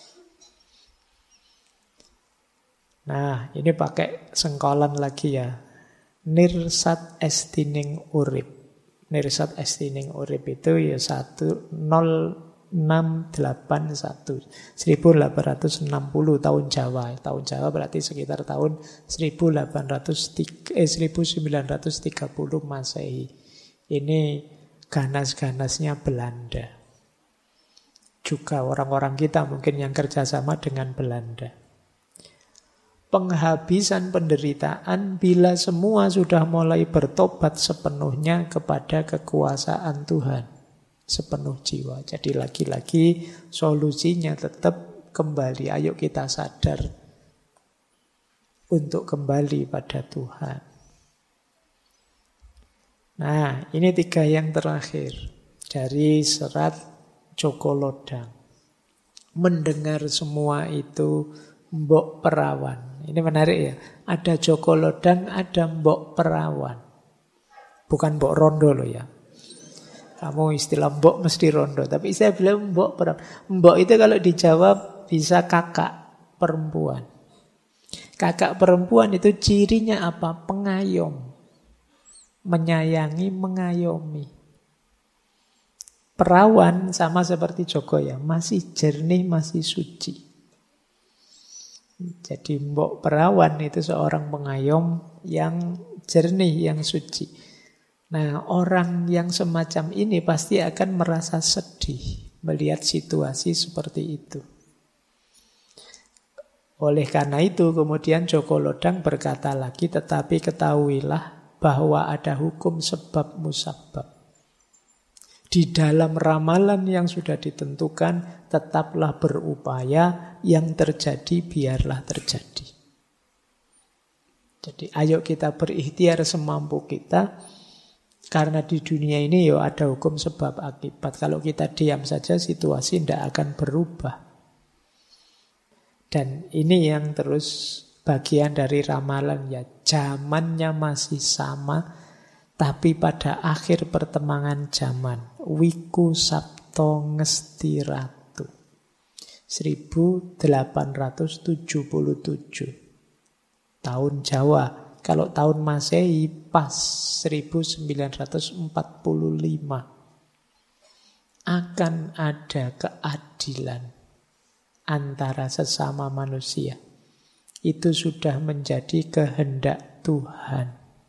Nah, ini pakai sengkolan lagi ya. Nirsat estining urip. Nirsat estining urip itu ya 10681 1860 tahun Jawa. Tahun Jawa berarti sekitar tahun 1930 Masehi. Ini ganas-ganasnya Belanda. Juga orang-orang kita mungkin yang kerjasama dengan Belanda. Penghabisan penderitaan bila semua sudah mulai bertobat sepenuhnya kepada kekuasaan Tuhan. Sepenuh jiwa. Jadi lagi-lagi solusinya tetap kembali. Ayo kita sadar untuk kembali pada Tuhan. Nah, ini 3 yang terakhir. Dari serat Joko Lodang. Mendengar semua itu Mbok Perawan. Ini menarik ya. Ada Joko Lodang, ada Mbok Perawan. Bukan Mbok Rondo loh ya. Kamu istilah mbok mesti rondo. Tapi saya bilang mbok perawan. Mbok itu kalau dijawab bisa kakak perempuan. Kakak perempuan itu cirinya apa? Pengayom. Menyayangi, mengayomi. Perawan sama seperti Joko ya. Masih jernih, masih suci. Jadi mbok perawan itu seorang pengayom yang jernih, yang suci. Nah, orang yang semacam ini pasti akan merasa sedih melihat situasi seperti itu. Oleh karena itu, kemudian Joko Lodang berkata lagi, tetapi ketahuilah bahwa ada hukum sebab musabab. Di dalam ramalan yang sudah ditentukan, tetaplah berupaya, yang terjadi biarlah terjadi. Jadi ayo kita berikhtiar semampu kita. Karena di dunia ini ya ada hukum sebab akibat. Kalau kita diam saja situasi tidak akan berubah. Dan ini yang terus bagian dari ramalan ya. Zamannya masih sama, tapi pada akhir pertemangan zaman, Wiku Sabto Ngesti Ratu 1877 tahun Jawa. Kalau tahun Masehi pas 1945 akan ada keadilan antara sesama manusia. Itu sudah menjadi kehendak Tuhan.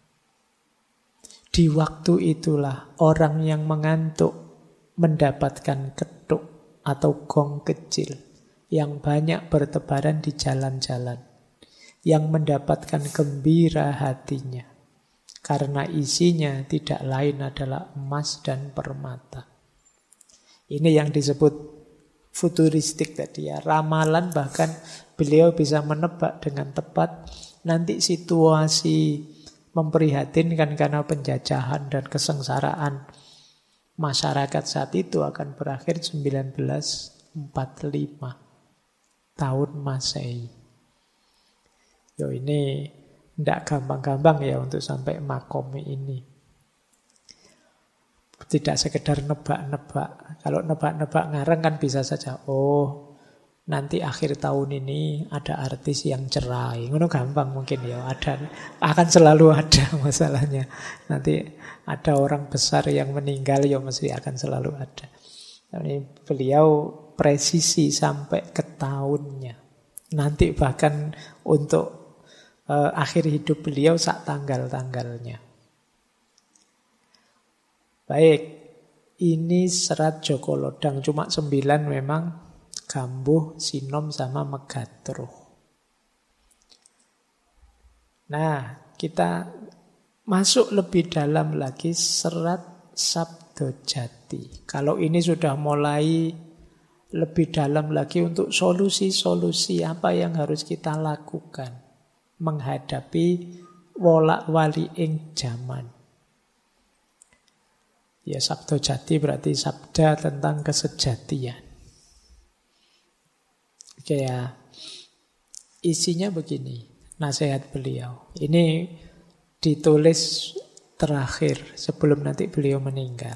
Di waktu itulah orang yang mengantuk mendapatkan ketuk atau gong kecil yang banyak bertebaran di jalan-jalan. Yang mendapatkan gembira hatinya. Karena isinya tidak lain adalah emas dan permata. Ini yang disebut futuristik tadi ya. Ramalan bahkan beliau bisa menebak dengan tepat. Nanti situasi memprihatinkan karena penjajahan dan kesengsaraan masyarakat saat itu akan berakhir 1945 tahun Masehi. Yo ini tidak gampang-gampang ya untuk sampai makom ini. Tidak sekedar nebak-nebak. Kalau nebak-nebak ngarang kan bisa saja. Oh, nanti akhir tahun ini ada artis yang cerai. Ngono gampang mungkin ya. Ada, akan selalu ada masalahnya. Nanti ada orang besar yang meninggal ya mesti akan selalu ada. Tapi beliau presisi sampai ke tahunnya. Nanti bahkan untuk akhir hidup beliau sak tanggal-tanggalnya. Baik, ini Serat Joko Lodang. Cuma 9 memang, Gambuh, Sinom, sama Megatruh. Nah, kita masuk lebih dalam lagi Serat Sabdojati. Kalau ini sudah mulai lebih dalam lagi untuk solusi-solusi apa yang harus kita lakukan menghadapi wolak-wali ing jaman. Ya, Sabdojati berarti sabda tentang kesejatian. Oke ya, isinya begini, nasihat beliau. Ini ditulis terakhir sebelum nanti beliau meninggal.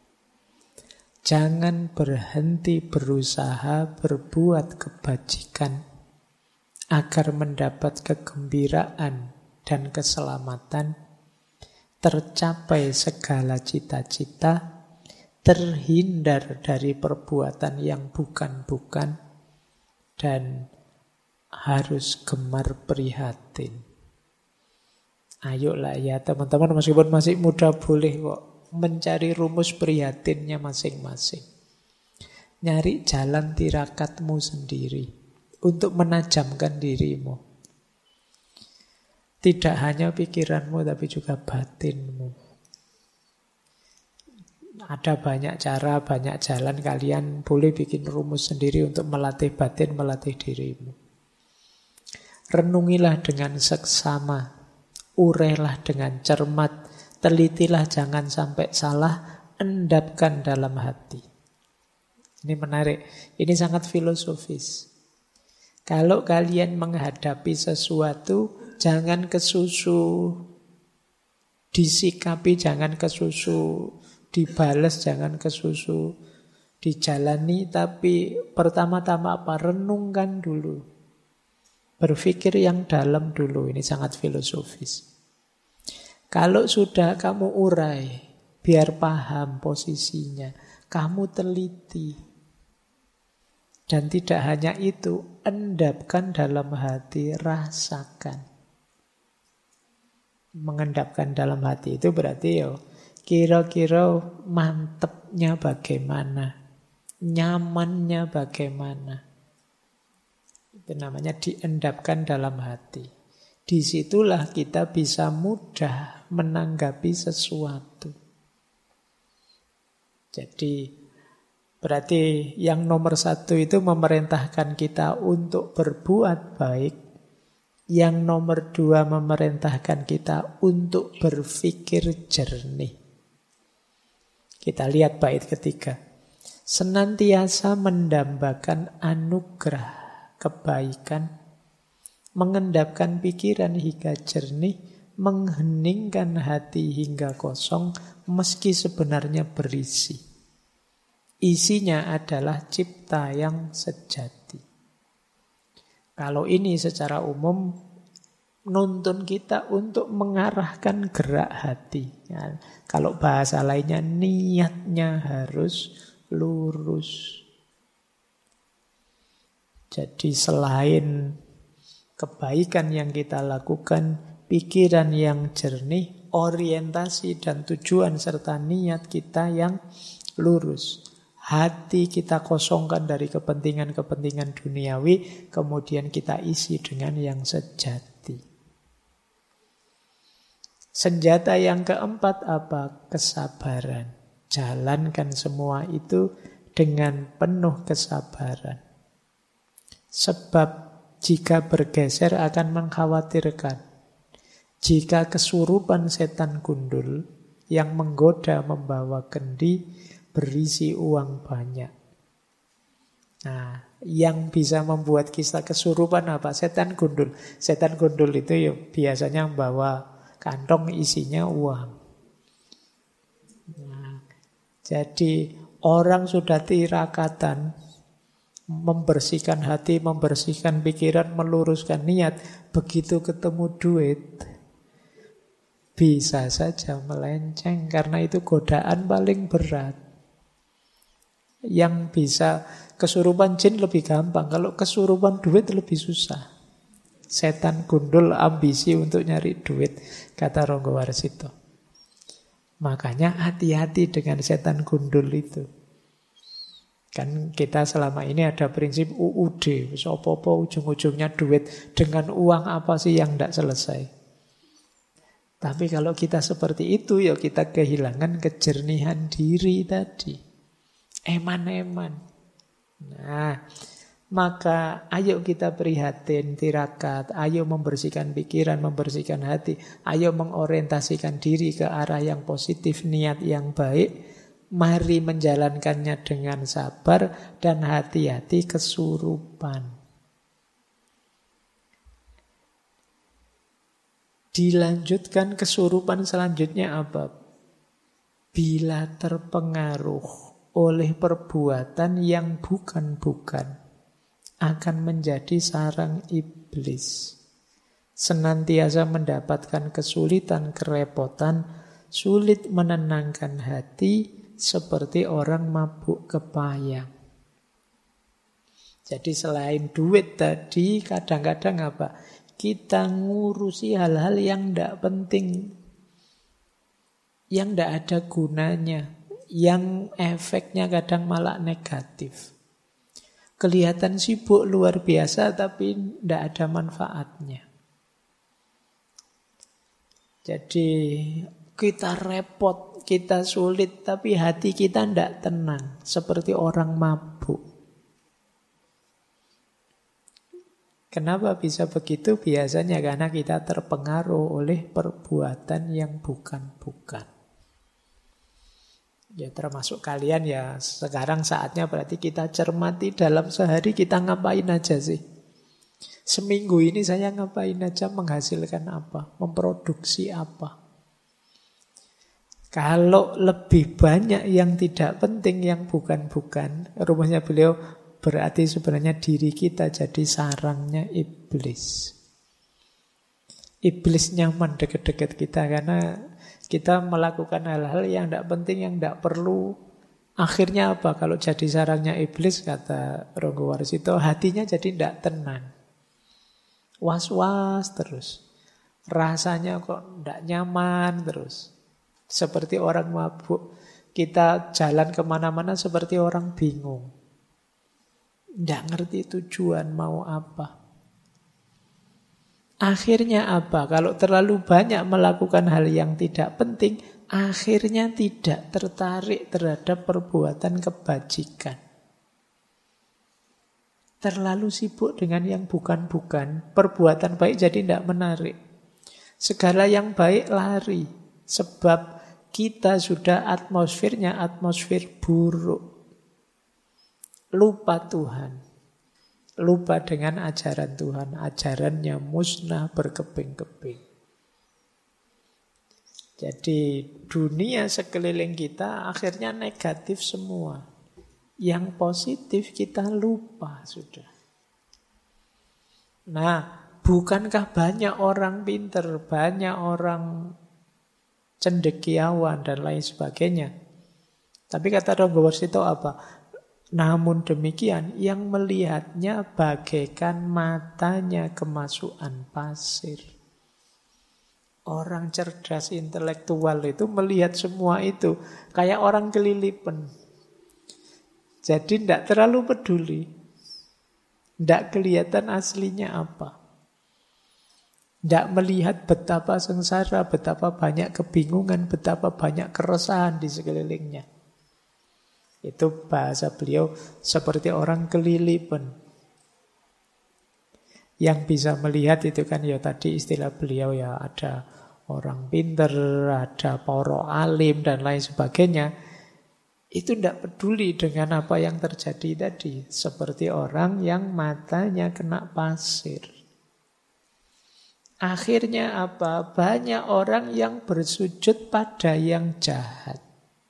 Jangan berhenti berusaha berbuat kebajikan agar mendapat kegembiraan dan keselamatan, tercapai segala cita-cita, terhindar dari perbuatan yang bukan-bukan, dan harus gemar prihatin. Ayolah ya teman-teman, meskipun masih muda boleh kok mencari rumus prihatinnya masing-masing. Nyari jalan tirakatmu sendiri untuk menajamkan dirimu. Tidak hanya pikiranmu tapi juga batinmu. Ada banyak cara, banyak jalan. Kalian boleh bikin rumus sendiri untuk melatih batin, melatih dirimu. Renungilah dengan seksama, urailah dengan cermat, telitilah jangan sampai salah, endapkan dalam hati. Ini menarik, ini sangat filosofis. Kalau kalian menghadapi sesuatu, jangan kesusu disikapi, jangan kesusu dibales, jangan kesusu dijalani, tapi pertama-tama apa? Renungkan dulu. Berpikir yang dalam dulu, ini sangat filosofis. Kalau sudah kamu urai, biar paham posisinya, kamu teliti. Dan tidak hanya itu, endapkan dalam hati, rasakan. Mengendapkan dalam hati itu berarti kira-kira mantepnya bagaimana, nyamannya bagaimana. Itu namanya diendapkan dalam hati. Disitulah kita bisa mudah menanggapi sesuatu. Jadi berarti yang nomor 1 itu memerintahkan kita untuk berbuat baik. Yang nomor 2 memerintahkan kita untuk berpikir jernih. Kita lihat bait ketiga. Senantiasa mendambakan anugerah kebaikan, mengendapkan pikiran hingga jernih, mengheningkan hati hingga kosong, meski sebenarnya berisi. Isinya adalah cipta yang sejati. Kalau ini secara umum nuntun kita untuk mengarahkan gerak hati. Ya, kalau bahasa lainnya niatnya harus lurus. Jadi selain kebaikan yang kita lakukan, pikiran yang jernih, orientasi dan tujuan serta niat kita yang lurus. Hati kita kosongkan dari kepentingan-kepentingan duniawi, kemudian kita isi dengan yang sejati. Senjata yang keempat apa? Kesabaran. Jalankan semua itu dengan penuh kesabaran. Sebab jika bergeser akan mengkhawatirkan. Jika kesurupan setan gundul yang menggoda membawa kendi berisi uang banyak. Nah, yang bisa membuat kita kesurupan apa? Setan gundul. Setan gundul itu biasanya membawa kantong isinya uang. Nah, jadi orang sudah tirakatan membersihkan hati, membersihkan pikiran, meluruskan niat. Begitu ketemu duit, bisa saja melenceng karena itu godaan paling berat. Yang bisa kesurupan jin lebih gampang. Kalau kesurupan duit lebih susah. Setan gundul ambisi untuk nyari duit, kata Ronggo Warsito. Makanya hati-hati dengan setan gundul itu. Kan kita selama ini ada prinsip UUD. Apa-apa ujung-ujungnya duit. Dengan uang apa sih yang tidak selesai? Tapi kalau kita seperti itu, ya kita kehilangan kejernihan diri tadi. Eman-eman. Nah, maka ayo kita prihatin, tirakat. Ayo membersihkan pikiran, membersihkan hati. Ayo mengorientasikan diri ke arah yang positif, niat yang baik. Mari menjalankannya dengan sabar dan hati-hati kesurupan. Dilanjutkan kesurupan selanjutnya apa? Bila terpengaruh oleh perbuatan yang bukan-bukan, akan menjadi sarang iblis. Senantiasa mendapatkan kesulitan, kerepotan, sulit menenangkan hati, seperti orang mabuk kepayang. Jadi selain duit tadi, kadang-kadang apa? Kita ngurusi hal-hal yang tidak penting, yang tidak ada gunanya, yang efeknya kadang malah negatif. Kelihatan sibuk luar biasa tapi tidak ada manfaatnya. Jadi kita repot, kita sulit, tapi hati kita tidak tenang, seperti orang mabuk. Kenapa bisa begitu? Biasanya karena kita terpengaruh oleh perbuatan yang bukan-bukan. Ya termasuk kalian ya, sekarang saatnya berarti kita cermati dalam sehari kita ngapain aja sih. Seminggu ini saya ngapain aja, menghasilkan apa, memproduksi apa. Kalau lebih banyak yang tidak penting, yang bukan-bukan, rumusnya beliau, berarti sebenarnya diri kita jadi sarangnya iblis. Iblis nyaman dekat-dekat kita karena kita melakukan hal-hal yang tidak penting, yang tidak perlu. Akhirnya apa? Kalau jadi sarangnya iblis, kata Ronggo Warsito, hatinya jadi tidak tenang. Was-was terus. Rasanya kok tidak nyaman terus. Seperti orang mabuk. Kita jalan kemana-mana seperti orang bingung. Tidak ngerti tujuan mau apa. Akhirnya apa? Kalau terlalu banyak melakukan hal yang tidak penting, akhirnya tidak tertarik terhadap perbuatan kebajikan. Terlalu sibuk dengan yang bukan-bukan, perbuatan baik jadi tidak menarik. Segala yang baik lari, sebab kita sudah atmosfernya atmosfer buruk. Lupa Tuhan, lupa dengan ajaran Tuhan, ajarannya musnah berkeping-keping. Jadi dunia sekeliling kita akhirnya negatif semua. Yang positif kita lupa sudah. Nah, bukankah banyak orang pinter, banyak orang cendekiawan dan lain sebagainya. Tapi kata Ronggo Warsito apa? Namun demikian, yang melihatnya bagaikan matanya kemasukan pasir. Orang cerdas intelektual itu melihat semua itu kayak orang kelilipan. Jadi tidak terlalu peduli. Tidak kelihatan aslinya apa. Tidak melihat betapa sengsara, betapa banyak kebingungan, betapa banyak keresahan di sekelilingnya. Itu bahasa beliau seperti orang kelilipan. Yang bisa melihat itu kan ya tadi istilah beliau ya, ada orang pinter, ada para alim dan lain sebagainya. Itu tidak peduli dengan apa yang terjadi tadi. Seperti orang yang matanya kena pasir. Akhirnya apa? Banyak orang yang bersujud pada yang jahat.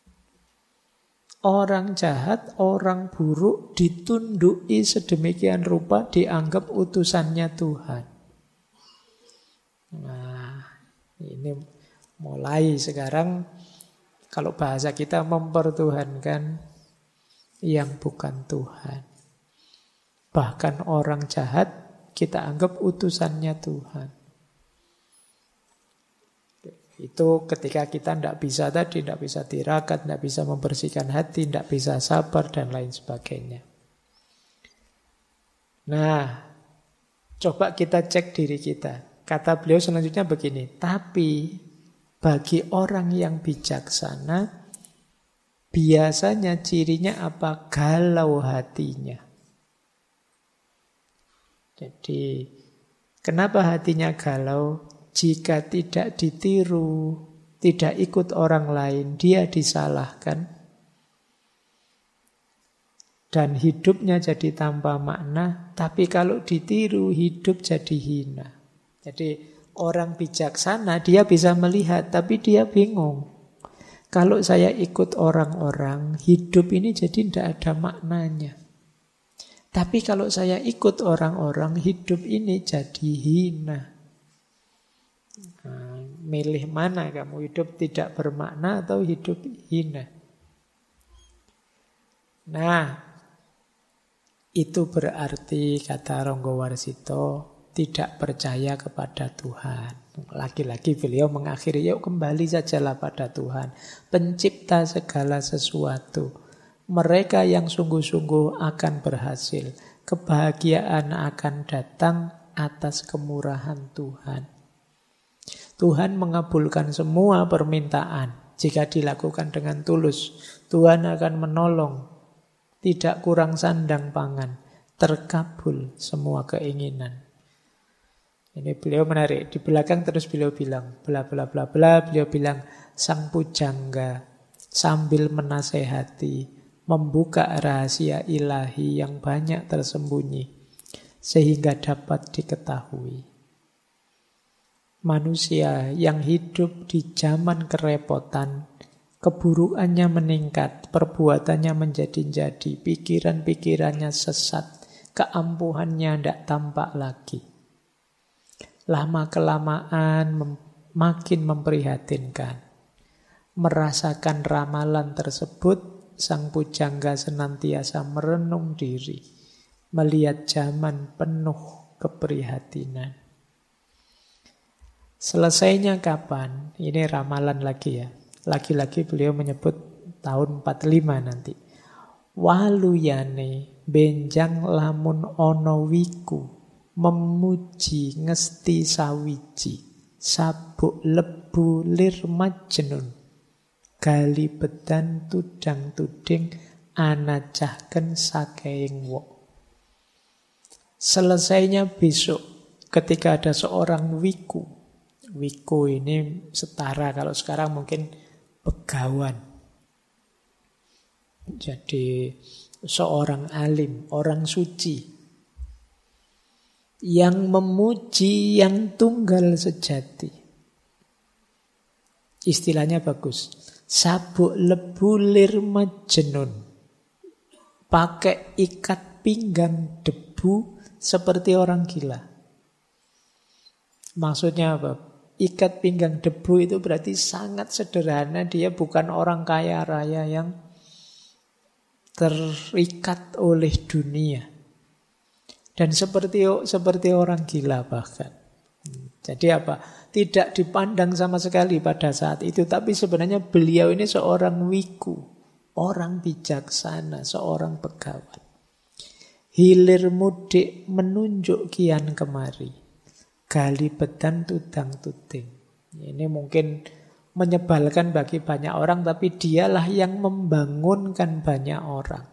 Orang jahat, orang buruk ditunduki sedemikian rupa dianggap utusannya Tuhan. Nah, ini mulai sekarang kalau bahasa kita mempertuhankan yang bukan Tuhan. Bahkan orang jahat kita anggap utusannya Tuhan. Itu ketika kita tidak bisa tadi, tidak bisa tirakat, tidak bisa membersihkan hati, tidak bisa sabar, dan lain sebagainya. Nah, coba kita cek diri kita. Kata beliau selanjutnya begini, tapi bagi orang yang bijaksana, biasanya cirinya apa? Galau hatinya. Jadi, kenapa hatinya galau? Jika tidak ditiru, tidak ikut orang lain, dia disalahkan. Dan hidupnya jadi tanpa makna. Tapi kalau ditiru, hidup jadi hina. Jadi orang bijaksana, dia bisa melihat, tapi dia bingung. Kalau saya ikut orang-orang, hidup ini jadi tidak ada maknanya. Tapi kalau saya ikut orang-orang, hidup ini jadi hina. Nah, milih mana kamu, hidup tidak bermakna atau hidup hina? Nah, itu berarti kata Ronggo Warsito tidak percaya kepada Tuhan. Lagi-lagi beliau mengakhiri, yuk kembali sajalah pada Tuhan, pencipta segala sesuatu. Mereka yang sungguh-sungguh akan berhasil. Kebahagiaan akan datang atas kemurahan Tuhan. Tuhan mengabulkan semua permintaan jika dilakukan dengan tulus. Tuhan akan menolong, tidak kurang sandang pangan, terkabul semua keinginan. Ini beliau menarik. Di belakang terus beliau bilang, bla bla bla bla, beliau bilang sang pujangga sambil menasehati, membuka rahasia ilahi yang banyak tersembunyi sehingga dapat diketahui. Manusia yang hidup di zaman kerepotan, keburukannya meningkat, perbuatannya menjadi-jadi, pikiran-pikirannya sesat, keampuhannya tidak tampak lagi. Lama-kelamaan makin memprihatinkan. Merasakan ramalan tersebut, sang pujangga senantiasa merenung diri, melihat zaman penuh keprihatinan. Selesainya kapan? Ini ramalan lagi ya. Lagi-lagi beliau menyebut tahun 45 nanti. Waluyane benjang lamun ono wiku, memuji ngesti sawiji, sabuk lebu lir majnun, gali bedan tudang tuding, anacahken sakeing wok. Selesainya besok ketika ada seorang wiku. Wiku ini setara kalau sekarang mungkin begawan. Jadi seorang alim, orang suci yang memuji yang tunggal sejati. Istilahnya bagus. Sabuk lebu lir majnun. Pakai ikat pinggang debu seperti orang gila. Maksudnya apa? Ikat pinggang debu itu berarti sangat sederhana. Dia bukan orang kaya raya yang terikat oleh dunia. Dan seperti orang gila bahkan. Jadi apa? Tidak dipandang sama sekali pada saat itu. Tapi sebenarnya beliau ini seorang wiku. Orang bijaksana, seorang begawan. Hilir mudik menunjuk kian kemari. Gali bedan tudang tuding. Ini mungkin menyebalkan bagi banyak orang, tapi dialah yang membangunkan banyak orang.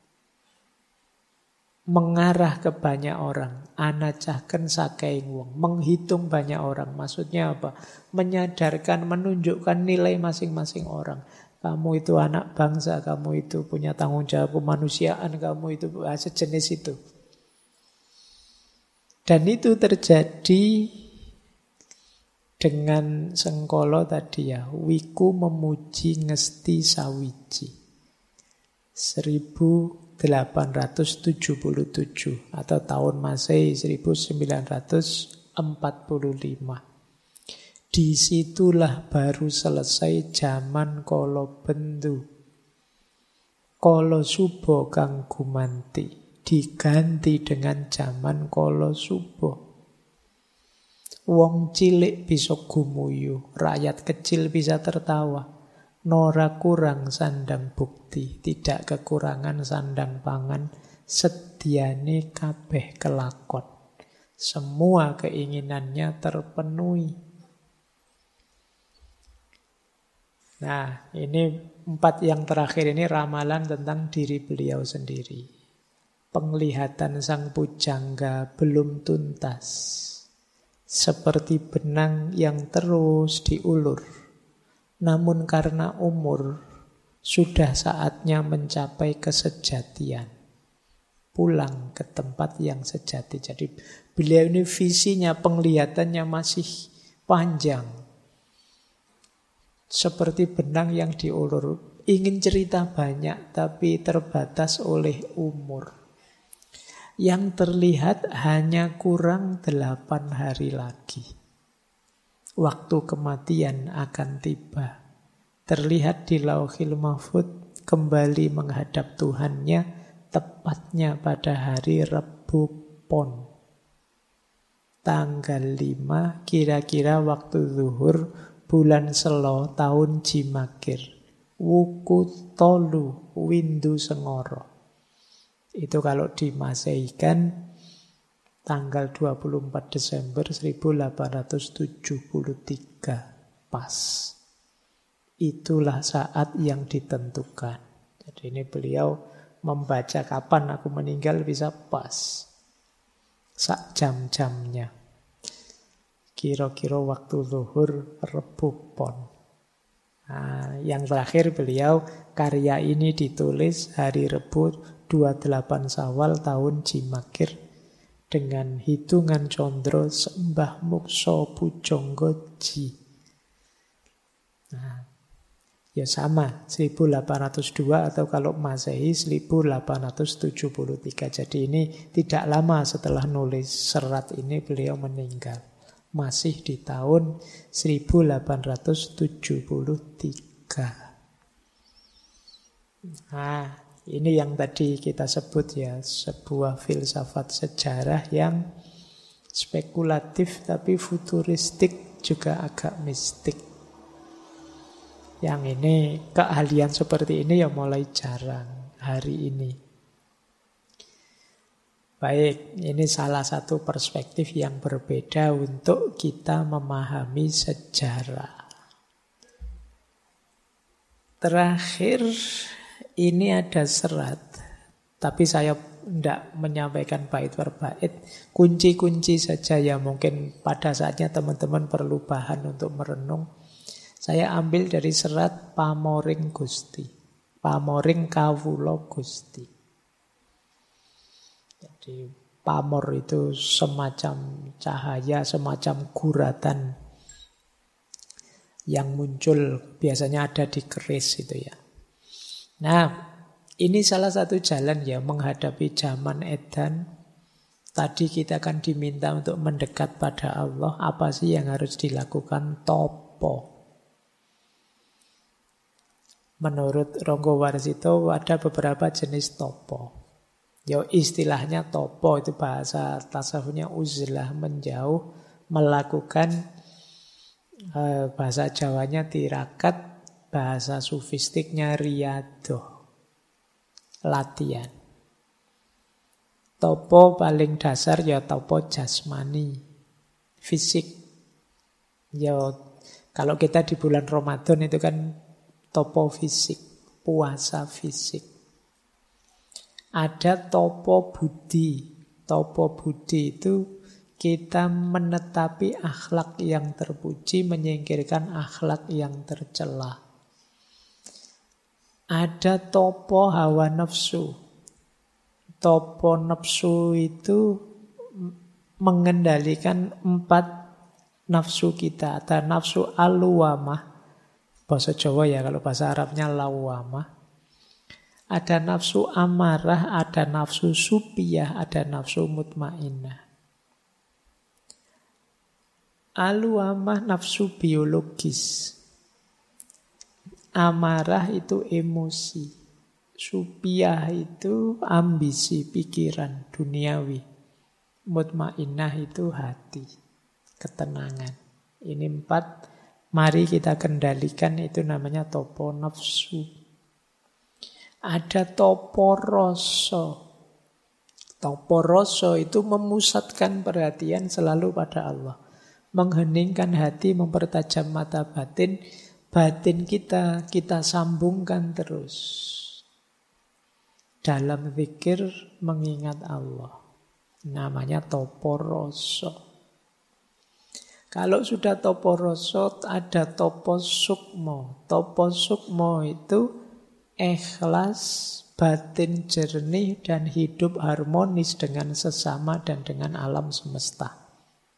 Mengarah ke banyak orang. Anacahken sakeing wong. Menghitung banyak orang. Maksudnya apa? Menyadarkan, menunjukkan nilai masing-masing orang. Kamu itu anak bangsa, kamu itu punya tanggung jawab kemanusiaan, kamu itu sejenis itu. Dan itu terjadi dengan Sengkolo tadi ya. Wiku memuji ngesti sawiji. 1877 atau tahun Masehi 1945. Disitulah baru selesai zaman Kolobendu. Kala suba kang gumanti, diganti dengan zaman kala suba. Wong cilik bisa gumuyu, rakyat kecil bisa tertawa. Nora kurang sandang bukti, tidak kekurangan sandang pangan, sediane kabeh kelakon. Semua keinginannya terpenuhi. Nah, ini 4 yang terakhir ini ramalan tentang diri beliau sendiri. Penglihatan sang pujangga belum tuntas. Seperti benang yang terus diulur. Namun karena umur, sudah saatnya mencapai kesejatian. Pulang ke tempat yang sejati. Jadi beliau ini visinya, penglihatannya masih panjang. Seperti benang yang diulur. Ingin cerita banyak, tapi terbatas oleh umur. Yang terlihat hanya kurang 8 hari lagi. Waktu kematian akan tiba. Terlihat di Lauhil Mahfudz kembali menghadap Tuhannya, tepatnya pada hari Rebu Pon. Tanggal 5 kira-kira waktu zuhur bulan Selo tahun Jimakir. Wuku tolu windu sengoro. Itu kalau dimaseikan tanggal 24 Desember 1873 pas. Itulah saat yang ditentukan. Jadi ini beliau membaca kapan aku meninggal bisa pas. Sak jam-jamnya. Kira-kira waktu zuhur Rebu Pon. Nah, yang terakhir beliau karya ini ditulis hari Rebu 28 Syawal tahun Jimakir. Dengan hitungan condro sembah mukso pujanggaji. Nah, ya sama 1802 atau kalau Masehi 1873. Jadi ini tidak lama setelah nulis serat ini beliau meninggal. Masih di tahun 1873. Nah, ini yang tadi kita sebut ya, sebuah filsafat sejarah yang spekulatif tapi futuristik juga agak mistik. Yang ini keahlian seperti ini ya mulai jarang hari ini. Baik, ini salah satu perspektif yang berbeda untuk kita memahami sejarah. Terakhir, ini ada serat, tapi saya tidak menyampaikan bait per bait. Kunci-kunci saja ya, mungkin pada saatnya teman-teman perlu bahan untuk merenung. Saya ambil dari serat Pamoring Gusti. Pamoring Kawula Gusti. Jadi pamor itu semacam cahaya, semacam guratan yang muncul biasanya ada di keris itu ya. Nah, ini salah satu jalan ya menghadapi zaman edan. Tadi kita akan diminta untuk mendekat pada Allah. Apa sih yang harus dilakukan? Topo. Menurut Ronggo Warsito ada beberapa jenis topo. Ya istilahnya topo itu bahasa tasawufnya uzlah, menjauh, melakukan bahasa Jawanya tirakat. Bahasa sufistiknya riyadoh, latihan. Topo paling dasar ya topo jasmani, fisik. Ya kalau kita di bulan Ramadan itu kan topo fisik, puasa fisik. Ada topo budi. Topo budi itu kita menetapi akhlak yang terpuji, menyingkirkan akhlak yang tercela. Ada topo hawa nafsu. Topo nafsu itu mengendalikan 4 nafsu kita. Ada nafsu al-lawamah. Bahasa Jawa ya, kalau bahasa Arabnya lawamah. Ada nafsu amarah, ada nafsu supiyah, ada nafsu mutmainnah. Al-lawamah nafsu biologis. Amarah itu emosi. Supiah itu ambisi, pikiran, duniawi. Mutmainnah itu hati, ketenangan. Ini 4, mari kita kendalikan, itu namanya topo nafsu. Ada topo rasa. Topo rasa itu memusatkan perhatian selalu pada Allah. Mengheningkan hati, mempertajam mata batin. Batin kita sambungkan terus. Dalam zikir mengingat Allah. Namanya topo rasa. Kalau sudah topo rasa, ada topo sukmo. Topo sukmo itu ikhlas, batin jernih, dan hidup harmonis dengan sesama dan dengan alam semesta.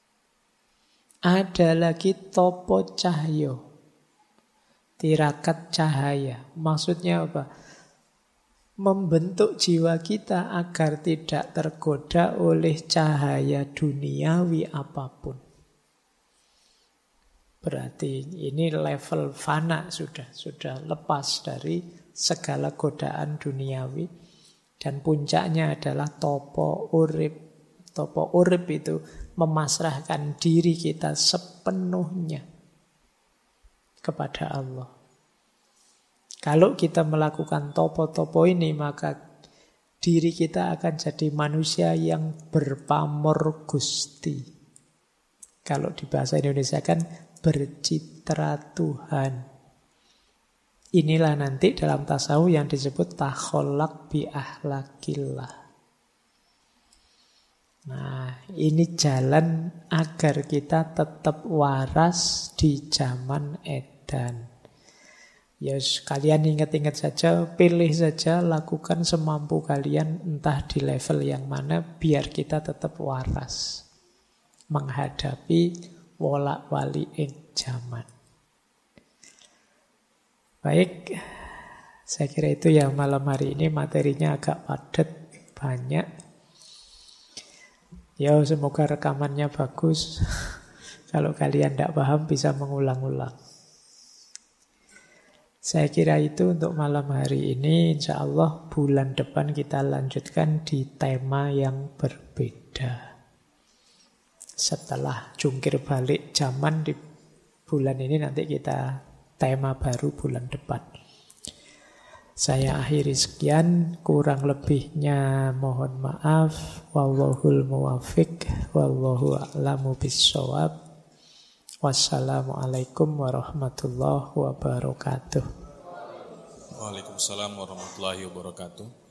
Ada lagi topo cahyo. Tirakat cahaya. Maksudnya apa? Membentuk jiwa kita agar tidak tergoda oleh cahaya duniawi apapun. Berarti ini level fana sudah lepas dari segala godaan duniawi. Dan puncaknya adalah topo urip. Topo urip itu memasrahkan diri kita sepenuhnya kepada Allah. Kalau kita melakukan topo-topo ini, maka diri kita akan jadi manusia yang berpamor Gusti. Kalau di bahasa Indonesia kan bercitra Tuhan. Inilah nanti dalam tasawuf yang disebut takholak bi ahlakillah. Nah, ini jalan agar kita tetap waras di zaman edan. Ya, kalian ingat-ingat saja, pilih saja, lakukan semampu kalian, entah di level yang mana, biar kita tetap waras menghadapi wolak-walik zaman. Baik, saya kira itu ya malam hari ini. Materinya agak padat, banyak. Ya, semoga rekamannya bagus. Kalau kalian tidak paham bisa mengulang-ulang. Saya kira itu untuk malam hari ini. Insya Allah bulan depan kita lanjutkan di tema yang berbeda. Setelah jungkir balik zaman di bulan ini, nanti kita tema baru bulan depan. Saya akhiri sekian, kurang lebihnya mohon maaf. Wallahul muwafiq, wallahu a'lamu bissawab. Wassalamualaikum warahmatullahi wabarakatuh. Waalaikumsalam warahmatullahi wabarakatuh.